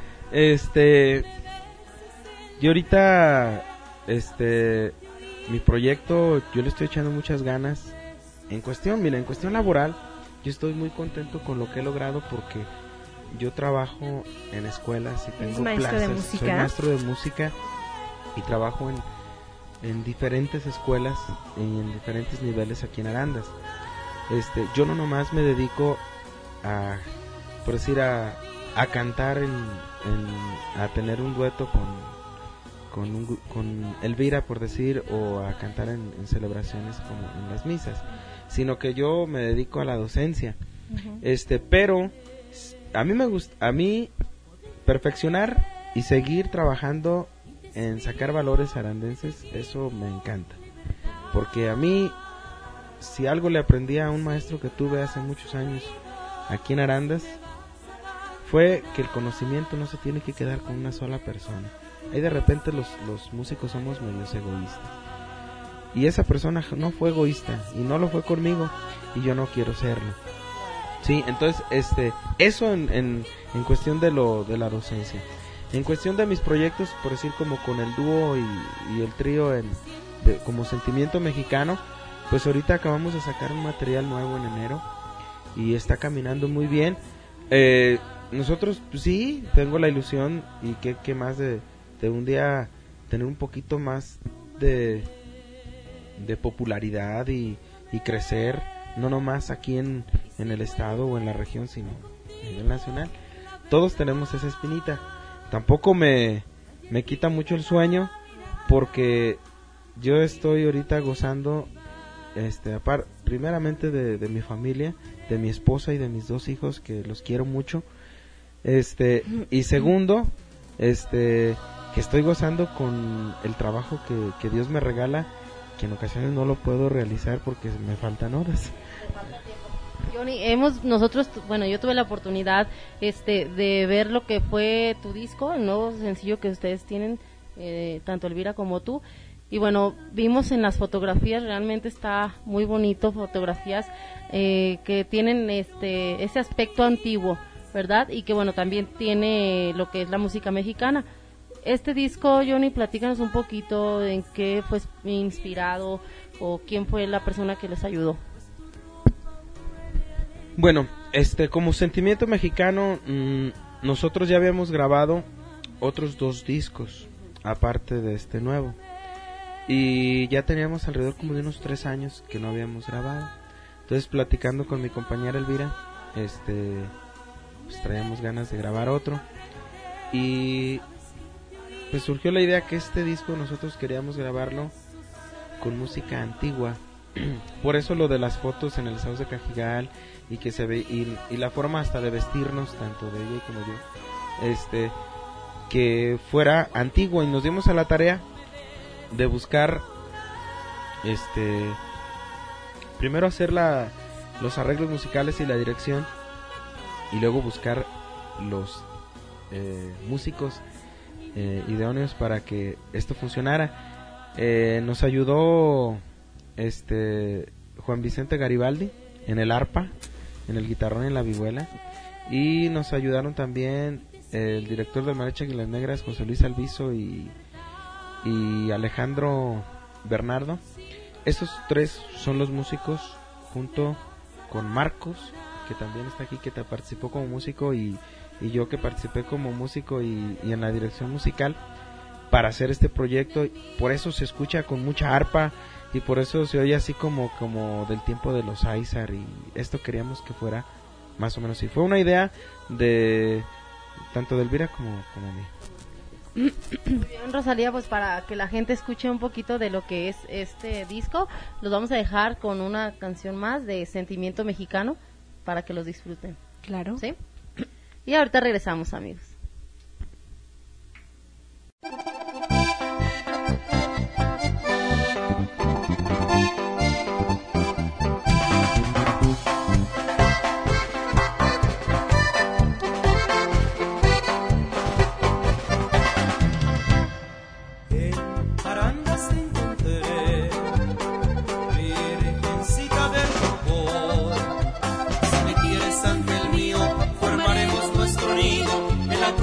este yo ahorita este mi proyecto, yo le estoy echando muchas ganas en cuestión, mira, en cuestión laboral, yo estoy muy contento con lo que he logrado porque yo trabajo en escuelas y tengo
maestro
plazas.
de música?
Soy maestro de música y trabajo en, en diferentes escuelas y en diferentes niveles aquí en Arandas. Este, yo no nomás me dedico a, por decir, a, a cantar, en, en, a tener un dueto con, con, un, con Elvira, por decir, o a cantar en, en celebraciones como en las misas, sino que yo me dedico a la docencia. Uh-huh. Este, pero a mí me gusta, a mí perfeccionar y seguir trabajando en sacar valores arandenses, eso me encanta, porque a mí, si algo le aprendí a un maestro que tuve hace muchos años aquí en Arandas, fue que el conocimiento no se tiene que quedar con una sola persona. Ahí de repente los, los músicos somos medios egoístas, y esa persona no fue egoísta y no lo fue conmigo, y yo no quiero serlo. Sí, entonces este eso en, en, en cuestión de lo de la docencia. En cuestión de mis proyectos, por decir, como con el dúo y, y el trío en, de, como Sentimiento Mexicano, pues ahorita acabamos de sacar un material nuevo en enero y está caminando muy bien. Eh, nosotros, pues, sí, tengo la ilusión y que, que más de, de un día tener un poquito más de, de popularidad y, y crecer, no nomás aquí en, en el estado o en la región, sino a nivel nacional. Todos tenemos esa espinita. Tampoco me, me quita mucho el sueño, porque yo estoy ahorita gozando, este, apar, primeramente de, de mi familia, de mi esposa y de mis dos hijos, que los quiero mucho. Este, y segundo, este, que estoy gozando con el trabajo que, que Dios me regala, que en ocasiones no lo puedo realizar porque me faltan horas.
Johnny, hemos nosotros, bueno, yo tuve la oportunidad este de ver lo que fue tu disco, el nuevo sencillo que ustedes tienen, eh, tanto Elvira como tú, y bueno, vimos en las fotografías, realmente está muy bonito, fotografías eh, que tienen este ese aspecto antiguo, ¿verdad? Y que bueno, también tiene lo que es la música mexicana. Este disco, Johnny, platícanos un poquito en qué fue inspirado o quién fue la persona que les ayudó.
Bueno, este, como Sentimiento Mexicano, mmm, nosotros ya habíamos grabado otros dos discos, aparte de este nuevo, y ya teníamos alrededor como de unos tres años que no habíamos grabado. Entonces, platicando con mi compañera Elvira, este, pues traíamos ganas de grabar otro, y pues surgió la idea que este disco nosotros queríamos grabarlo con música antigua. Por eso lo de las fotos en el Sauce de Cajigal, y que se ve y, y la forma hasta de vestirnos, tanto de ella como yo, este, que fuera antiguo, y nos dimos a la tarea de buscar, este, primero hacer la, los arreglos musicales y la dirección, y luego buscar los eh, músicos eh, idóneos para que esto funcionara. Eh, nos ayudó este Juan Vicente Garibaldi en el arpa, en el guitarrón y en la vihuela, y nos ayudaron también el director del Mariachi Águilas Negras, José Luis Alviso, y, y Alejandro Bernardo. Estos tres son los músicos, junto con Marcos, que también está aquí, que te participó como músico, y, y yo que participé como músico y, y en la dirección musical, para hacer este proyecto. Por eso se escucha con mucha arpa, y por eso se oye así como como del tiempo de los Aizar, y esto queríamos que fuera más o menos así. Fue una idea de tanto de Elvira como, como mí.
Bien, Rosalía, pues para que la gente escuche un poquito de lo que es este disco, los vamos a dejar con una canción más de Sentimiento Mexicano para que los disfruten.
Claro.
¿Sí? Y ahorita regresamos, amigos.
En la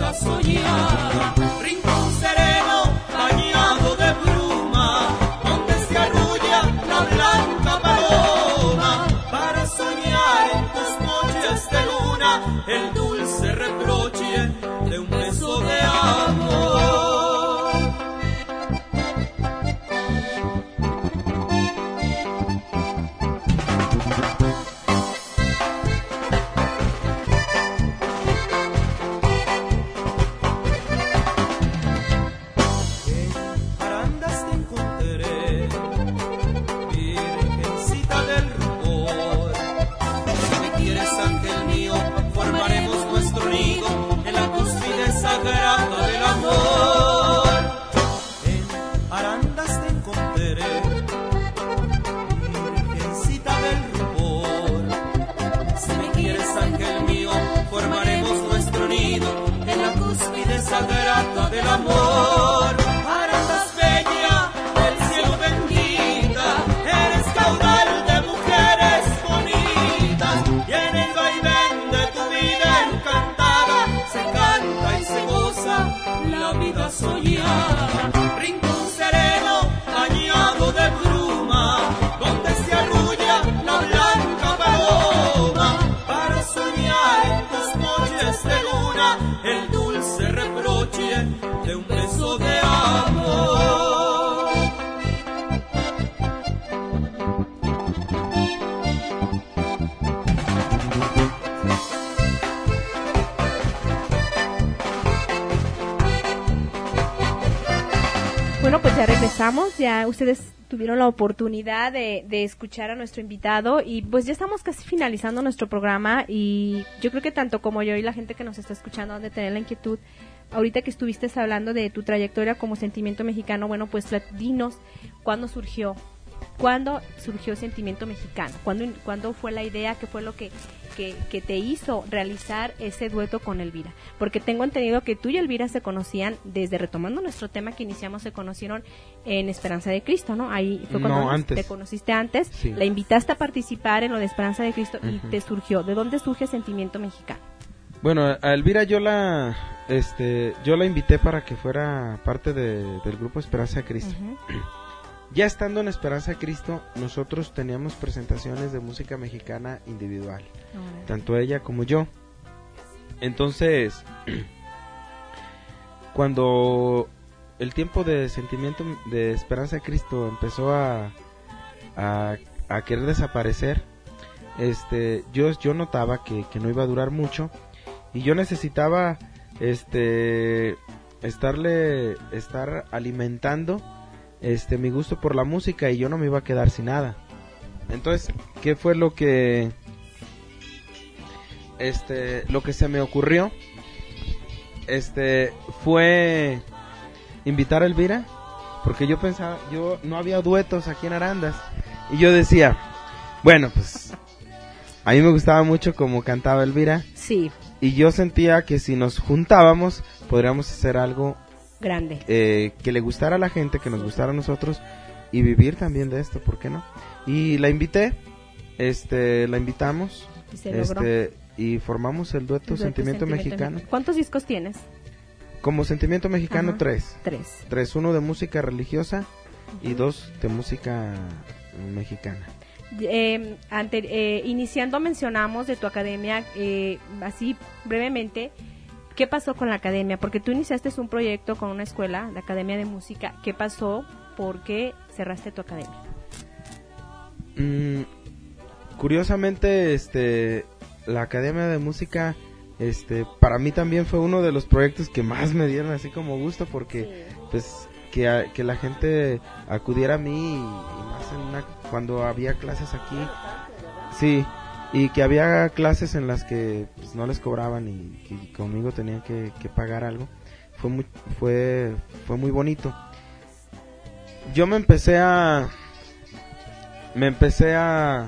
vida soñada. Rincón sereno, bañado de bruma, donde se arrulla la blanca paloma, para soñar en tus noches de luna el dulce reproche de un beso de amor. Sagrada del amor, en Arandas te encontraré, virgencita del rubor. Si me quieres, ángel mío, formaremos nuestro nido en la cúspide sagrada del amor. Arandas bella, del cielo bendita, eres caudal de mujeres bonitas, y en el vaivén de tu vida encantada se canta y se goza la vida soñada. Rincón sereno, bañado de bruma, donde se arrulla la blanca paloma, para soñar en tus noches de luna el dulce reproche de un beso de amor.
Bueno, pues ya regresamos, ya ustedes tuvieron la oportunidad de, de escuchar a nuestro invitado y pues ya estamos casi finalizando nuestro programa y yo creo que tanto como yo y la gente que nos está escuchando han de tener la inquietud. Ahorita que estuviste hablando de tu trayectoria como Sentimiento Mexicano, bueno, pues dinos cuándo surgió, cuándo surgió Sentimiento Mexicano, cuándo, cuándo fue la idea, qué fue lo que, que, que te hizo realizar ese dueto con Elvira, porque tengo entendido que tú y Elvira se conocían desde, retomando nuestro tema que iniciamos, se conocieron en Esperanza de Cristo, ¿no? Ahí fue cuando
no, antes.
te conociste antes,
sí.
La invitaste a participar en lo de Esperanza de Cristo y
uh-huh.
te surgió. ¿De dónde surge Sentimiento Mexicano?
Bueno, a Elvira yo la, este, yo la invité para que fuera parte de, del grupo Esperanza de Cristo. Uh-huh. Ya estando en Esperanza de Cristo, nosotros teníamos presentaciones de música mexicana individual, uh-huh. tanto ella como yo. Entonces, cuando el tiempo de Sentimiento de Esperanza de Cristo empezó a, a, a querer desaparecer, este, yo, yo notaba que, que no iba a durar mucho. Y yo necesitaba este estarle estar alimentando este mi gusto por la música y yo no me iba a quedar sin nada. Entonces, ¿qué fue lo que este lo que se me ocurrió? Este fue invitar a Elvira, porque yo pensaba, yo no había duetos aquí en Arandas y yo decía, bueno, pues a mí me gustaba mucho como cantaba Elvira.
Sí.
Y yo sentía que si nos juntábamos, podríamos hacer algo
grande,
eh, que le gustara a la gente, que nos gustara a nosotros, y vivir también de esto, ¿por qué no? Y la invité, este, la invitamos,
y, se
este, y formamos el dueto, el dueto Sentimiento, Sentimiento Mexicano.
Me- ¿Cuántos discos tienes?
Como Sentimiento Mexicano,
Ajá.
tres.
Tres.
Tres, uno de música religiosa uh-huh. y dos de música mexicana.
Eh, ante, eh, iniciando mencionamos de tu academia, eh, así brevemente, ¿qué pasó con la academia? Porque tú iniciaste un proyecto con una escuela, la Academia de Música. ¿Qué pasó? ¿Por qué cerraste tu academia?
Mm, curiosamente, este, la Academia de Música, este, para mí también fue uno de los proyectos que más me dieron así como gusto, porque, sí. pues, que, a, que la gente acudiera a mí y, y más en una, cuando había clases aquí, sí, y que había clases en las que pues, no les cobraban y que conmigo tenían que, que pagar algo, fue muy, fue, fue muy bonito. Yo me empecé a, me empecé a,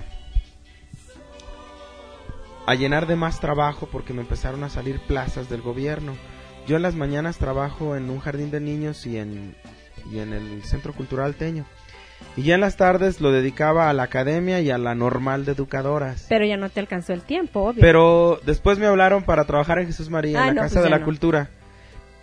a llenar de más trabajo porque me empezaron a salir plazas del gobierno. Yo en las mañanas trabajo en un jardín de niños y en, y en el Centro Cultural Teño. Y ya en las tardes lo dedicaba a la academia y a la normal de educadoras.
Pero ya no te alcanzó el tiempo, obvio.
Pero después me hablaron para trabajar en Jesús María, ah, en la
no,
Casa
pues
de la
no.
Cultura.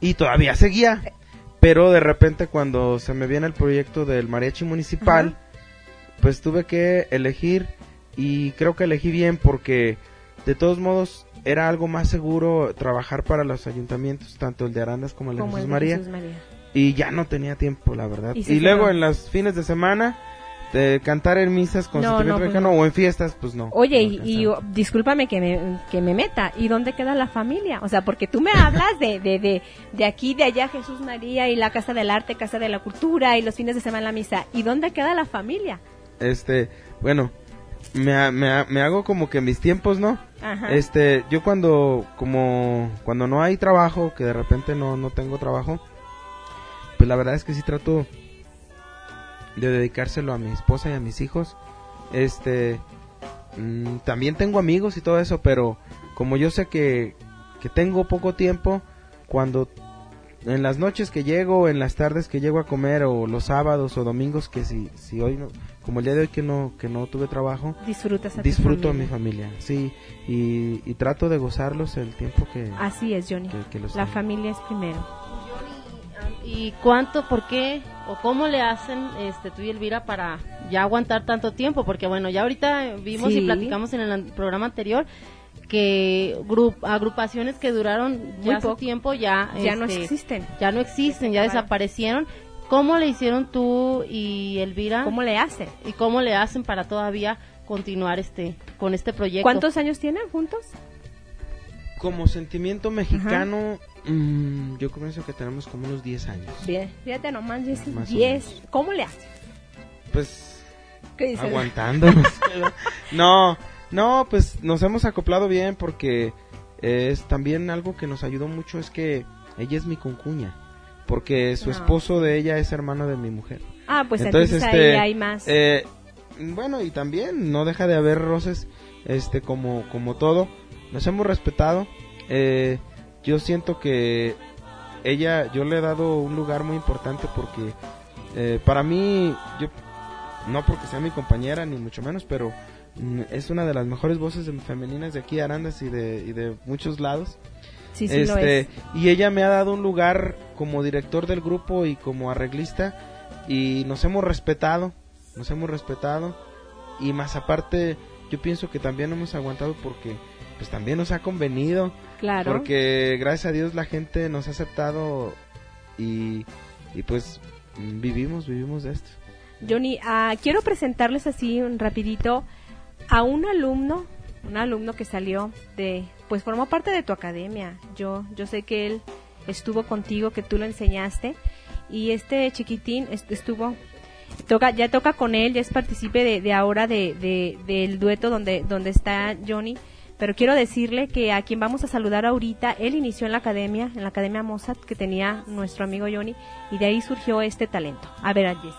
y todavía seguía. Pero de repente cuando se me viene el proyecto del mariachi municipal, uh-huh. pues tuve que elegir y creo que elegí bien porque de todos modos era algo más seguro trabajar para los ayuntamientos, tanto el de Arandas como el de,
como
Jesús,
el de
María,
Jesús María. Y
ya no tenía tiempo, la verdad.
Y,
y luego en los fines de semana de cantar en misas con
no,
sentimiento
no,
mexicano
pues no.
o en fiestas, pues no.
Oye,
no
y, y discúlpame que me, que me meta, ¿y dónde queda la familia? O sea, porque tú me hablas de, de, de, de aquí, de allá, Jesús María, y la Casa del Arte, Casa de la Cultura, y los fines de semana la misa. ¿Y dónde queda la familia?
Este, bueno, me, me, me hago como que mis tiempos, ¿no?
Ajá.
Este, yo cuando, como, cuando no hay trabajo, que de repente no, no tengo trabajo, pues la verdad es que sí trato de dedicárselo a mi esposa y a mis hijos. Este, mmm, también tengo amigos y todo eso, pero como yo sé que, que tengo poco tiempo, cuando en las noches que llego, en las tardes que llego a comer, o los sábados o domingos que si, si hoy no, como el día de hoy que no, que no tuve trabajo,
disfrutas a
disfruto a
mi
familia, sí, y, y trato de gozarlos el tiempo que...
Así es, Johnny,
que, que los
la
tengo.
Familia es primero.
¿Y cuánto, por qué o cómo le hacen este tú y Elvira para ya aguantar tanto tiempo? Porque bueno, ya ahorita vimos
sí.
y platicamos en el programa anterior que grup, agrupaciones que duraron ya su tiempo ya
ya
este,
no existen.
Ya no existen, ya
claro.
desaparecieron. ¿Cómo le hicieron tú y Elvira?
¿Cómo le hacen?
¿Y cómo le hacen para todavía continuar este con este proyecto?
¿Cuántos años tienen juntos?
Como Sentimiento Mexicano, mmm, yo pienso que tenemos como unos diez años.
Bien, fíjate nomás, Jessy,
Más o
diez.
menos.
¿Cómo le hacen?
Pues
¿Qué dices?
aguantándonos. no, no, pues nos hemos acoplado bien porque es también algo que nos ayudó mucho es que ella es mi concuña, porque su
No.
esposo de ella es hermano de mi mujer.
Ah, pues
entonces,
entonces
este,
ahí hay más.
Eh, bueno, y también no deja de haber roces, este, como, como todo. Nos hemos respetado. Eh, yo siento que ella, yo le he dado un lugar muy importante porque eh, para mí, yo no porque sea mi compañera ni mucho menos, pero mm, es una de las mejores voces de- femeninas de aquí de Arandas y de, y de muchos lados.
Sí, sí lo
este
es.
y ella me ha dado un lugar como director del grupo y como arreglista y nos hemos respetado, nos hemos respetado y más aparte yo pienso que también hemos aguantado porque pues también nos ha convenido.
Claro.
Porque gracias a Dios la gente nos ha aceptado y, y pues mm, vivimos, vivimos de esto.
Johnny, ah, quiero presentarles así un rapidito a un alumno, un alumno que salió de, pues formó parte de tu academia. Yo, yo sé que él estuvo contigo, que tú lo enseñaste y este chiquitín est- estuvo, toca, ya toca con él, ya es partícipe de, de ahora de, de, del dueto donde, donde está Johnny. Pero quiero decirle que a quien vamos a saludar ahorita, él inició en la academia, en la Academia Mozart que tenía nuestro amigo Johnny, y de ahí surgió este talento. A ver, a Jessy.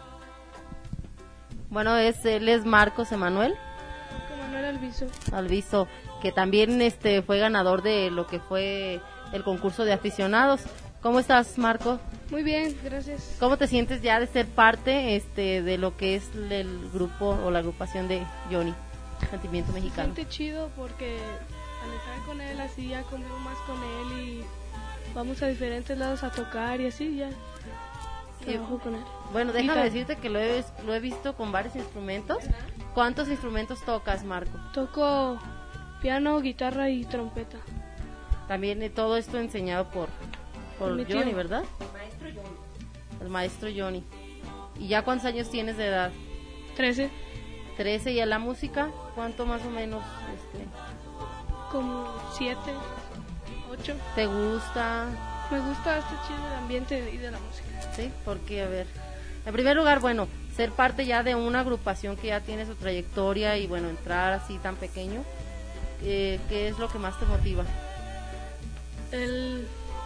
Bueno, es él es Marcos Emanuel
Manuel Alviso.
Alviso, que también este fue ganador de lo que fue el concurso de aficionados. ¿Cómo estás, Marco?
Muy bien, gracias.
¿Cómo te sientes ya de ser parte este de lo que es el grupo o la agrupación de Johnny, Sentimiento
Se
Mexicano?
siente chido porque al estar con él así ya convivo más con él y vamos a diferentes lados a tocar y así ya trabajo con él.
Bueno, déjame
Guitarra.
decirte que lo he, lo he visto con varios instrumentos. ¿Cuántos instrumentos tocas, Marco?
Toco piano, guitarra y trompeta.
También eh, todo esto enseñado por, por
Mi tío.
Johnny, ¿verdad? El maestro Johnny. ¿Y ya cuántos años tienes de edad?
Trece,
trece. ¿Y a la música? ¿Cuánto más o menos este,
como siete, ocho.
te gusta?
Me gusta este chido del ambiente y de la música.
¿Sí? Porque, a ver, en primer lugar, bueno, ser parte ya de una agrupación que ya tiene su trayectoria y, bueno, entrar así tan pequeño, eh, ¿qué es lo que más te motiva?
El,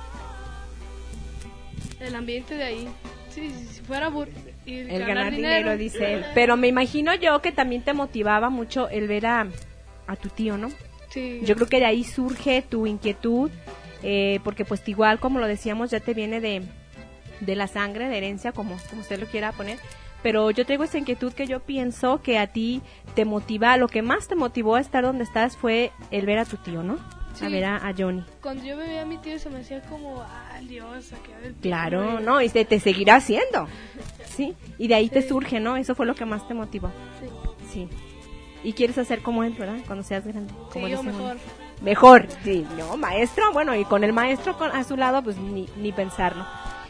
el ambiente de ahí. Sí, si, si fuera bur y
El ganar dinero, dice él. Pero me imagino yo que también te motivaba mucho el ver a, a tu tío, ¿no?
Sí.
Yo creo que de ahí surge tu inquietud, eh, porque pues igual como lo decíamos ya te viene de, de la sangre, de herencia, como, como usted lo quiera poner, pero yo tengo esa inquietud que yo pienso que a ti te motiva, lo que más te motivó a estar donde estás fue el ver a tu tío, ¿no? a ver a, a Johnny.
Cuando yo veía a mi tío se me hacía como, ah, Dios, a quedar el
Claro,
piano,
no, y te, te seguirá haciendo, ¿sí? Y de ahí te
Sí.
surge, ¿no? Eso fue lo que más te motivó.
Sí,
Sí. Y quieres hacer como él, ¿verdad? Cuando seas grande. Como
sí, yo
dice
mejor.
uno. Mejor, sí. No, maestro, bueno, y con el maestro con, a su lado, pues ni, ni pensarlo.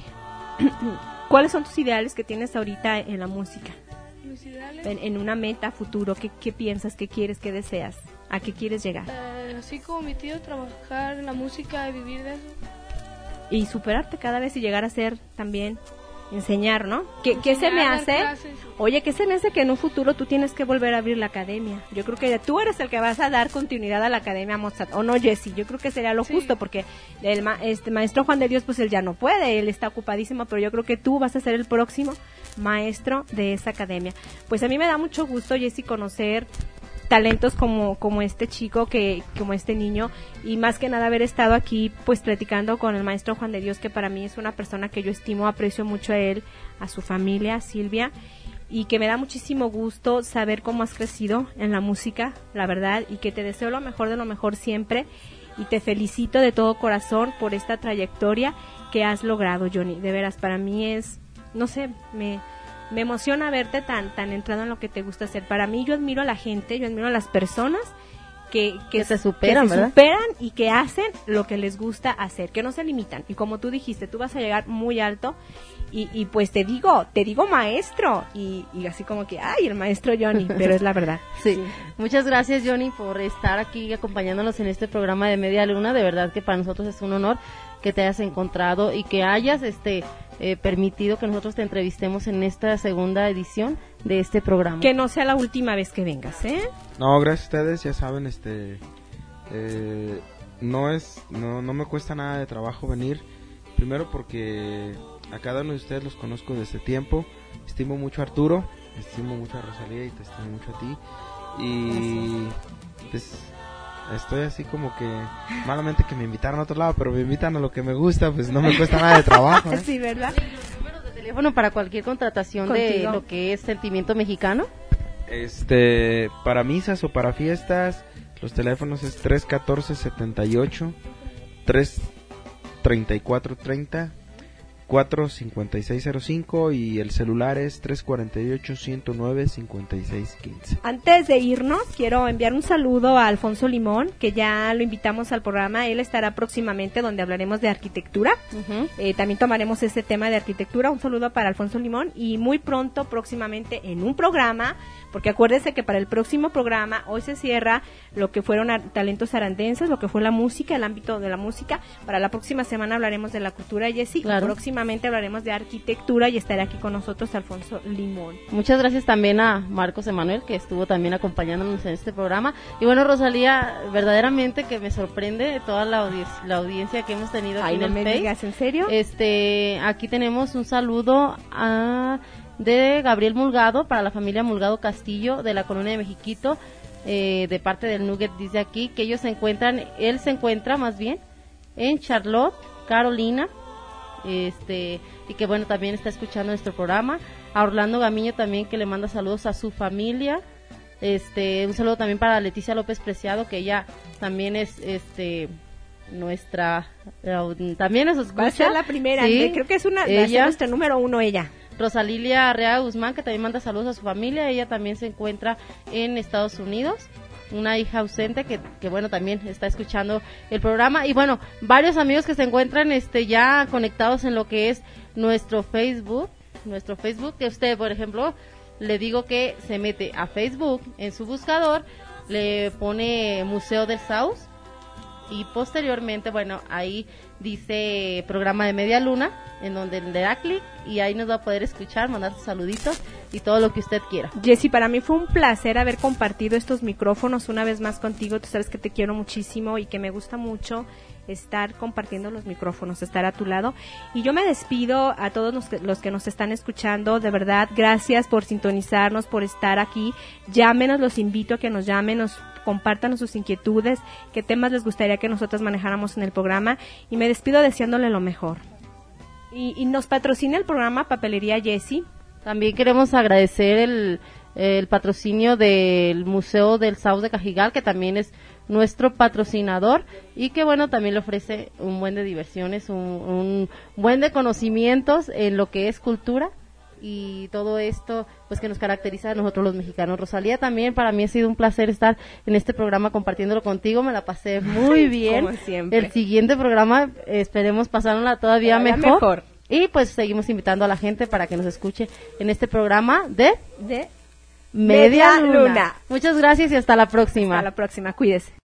¿Cuáles son tus ideales que tienes ahorita en la música?
Mis ideales,
En, en una meta futuro, ¿qué, ¿qué piensas, qué quieres, qué deseas? ¿A qué quieres llegar?
eh, así como mi tío, trabajar en la música y vivir de eso.
Y superarte cada vez y llegar a ser también, enseñar, ¿no? ¿Qué, ¿qué se me
Enseñar, dar
hace?
clases.
Oye, ¿qué se me hace que en un futuro tú tienes que volver a abrir la academia? Yo creo que tú eres el que vas a dar continuidad a la academia Mozart, ¿o no, Jessy? Yo creo que sería lo
Sí.
justo, porque el ma- este maestro Juan de Dios, pues él ya no puede, él está ocupadísimo, pero yo creo que tú vas a ser el próximo maestro de esa academia. Pues a mí me da mucho gusto, Jessy, conocer talentos como como este chico, que como este niño, y más que nada haber estado aquí pues platicando con el maestro Juan de Dios, que para mí es una persona que yo estimo, aprecio mucho a él, a su familia, a Silvia, y que me da muchísimo gusto saber cómo has crecido en la música, la verdad, y que te deseo lo mejor de lo mejor siempre, y te felicito de todo corazón por esta trayectoria que has logrado, Johnny. De veras, para mí es, no sé, me me emociona verte tan tan entrado en lo que te gusta hacer. Para mí, yo admiro a la gente, yo admiro a las personas que, que,
Que se superan,
que se
¿verdad?
superan y que hacen lo que les gusta hacer, que no se limitan. Y como tú dijiste, tú vas a llegar muy alto y, y pues te digo, te digo maestro, y, y así como que, ay, el maestro Johnny, pero es la verdad.
Sí. Muchas gracias, Johnny, por estar aquí acompañándonos en este programa de Media Luna. De verdad que para nosotros es un honor que te hayas encontrado y que hayas este eh, permitido que nosotros te entrevistemos en esta segunda edición de este programa.
Que no sea la última vez que vengas, ¿eh?
No, gracias a ustedes, ya saben, este, eh, no es, no, no me cuesta nada de trabajo venir, primero porque a cada uno de ustedes los conozco desde tiempo, estimo mucho a Arturo, estimo mucho a Rosalía y te estimo mucho a ti, y pues estoy así como que, malamente que me invitaron a otro lado, pero me invitan a lo que me gusta, pues no me cuesta nada de trabajo, ¿eh?
Sí, ¿verdad?
Números de teléfono para cualquier contratación de
Contigo.
lo que es Sentimiento Mexicano.
Este, para misas o para fiestas, los teléfonos es tres uno cuatro, siete ocho, tres tres cuatro tres cero, cuatro cinco seis cero cinco y el celular es tres cuatro ocho, uno cero nueve, cinco seis uno cinco.
Antes de irnos, quiero enviar un saludo a Alfonso Limón, que ya lo invitamos al programa. Él estará próximamente donde hablaremos de arquitectura.
Ujú.
Eh, también tomaremos ese tema de arquitectura. Un saludo para Alfonso Limón, y muy pronto, próximamente, en un programa, porque acuérdense que para el próximo programa hoy se cierra lo que fueron ar- talentos arandenses, lo que fue la música, el ámbito de la música. Para la próxima semana hablaremos de la cultura, Jessy.
Claro.
Próximamente hablaremos de arquitectura y estará aquí con nosotros Alfonso Limón.
Muchas gracias también a Marcos Emanuel, que estuvo también acompañándonos en este programa. Y bueno, Rosalía, verdaderamente que me sorprende toda la, audi- la audiencia que hemos tenido aquí
Ay,
en
no
el
me
Face.
digas, ¿en serio?
Este, aquí tenemos un saludo a, de Gabriel Mulgado para la familia Mulgado Castillo de la colonia de Mexiquito, eh, de parte del Nugget. Dice aquí que ellos se encuentran, él se encuentra más bien en Charlotte, Carolina, este, y que bueno, también está escuchando nuestro programa. A Orlando Gamiño también, que le manda saludos a su familia. Este, un saludo también para Leticia López Preciado, que ella también es este nuestra eh, también nos escucha.
Va a ser la primera,
Sí,
creo que es una, va a ser
ella.
nuestra número uno ella.
Rosalilia Arrea Guzmán, que también manda saludos a su familia. Ella también se encuentra en Estados Unidos. Una hija ausente que, que bueno, también está escuchando el programa. Y bueno, varios amigos que se encuentran este ya conectados en lo que es nuestro Facebook. Nuestro Facebook, que usted, por ejemplo, le digo que se mete a Facebook en su buscador, le pone Museo del Saus. Y posteriormente, bueno, ahí dice programa de Media Luna, en donde le da clic y ahí nos va a poder escuchar, mandar sus saluditos y todo lo que usted quiera.
Jessy, para mí fue un placer haber compartido estos micrófonos una vez más contigo. Tú sabes que te quiero muchísimo y que me gusta mucho estar compartiendo los micrófonos, estar a tu lado. Y yo me despido a todos los que, los que nos están escuchando. De verdad, gracias por sintonizarnos, por estar aquí. Llámenos, los invito a que nos llamen, nos compartan sus inquietudes, qué temas les gustaría que nosotros manejáramos en el programa. Y me despido deseándole lo mejor. Y, y nos patrocina el programa Papelería Jessy.
También queremos agradecer el, eh, el patrocinio del Museo del Saus de Cajigal, que también es nuestro patrocinador y que bueno, también le ofrece un buen de diversiones, un, un buen de conocimientos en lo que es cultura y todo esto pues que nos caracteriza a nosotros los mexicanos. Rosalía, también para mí ha sido un placer estar en este programa compartiéndolo contigo, me la pasé muy bien.
Como siempre.
El siguiente programa eh, esperemos pasárnosla todavía,
Todavía
mejor.
mejor.
Y pues seguimos invitando a la gente para que nos escuche en este programa de
De
Media,
Media
Luna.
Luna.
Muchas gracias y hasta la próxima.
Hasta la próxima, cuídese.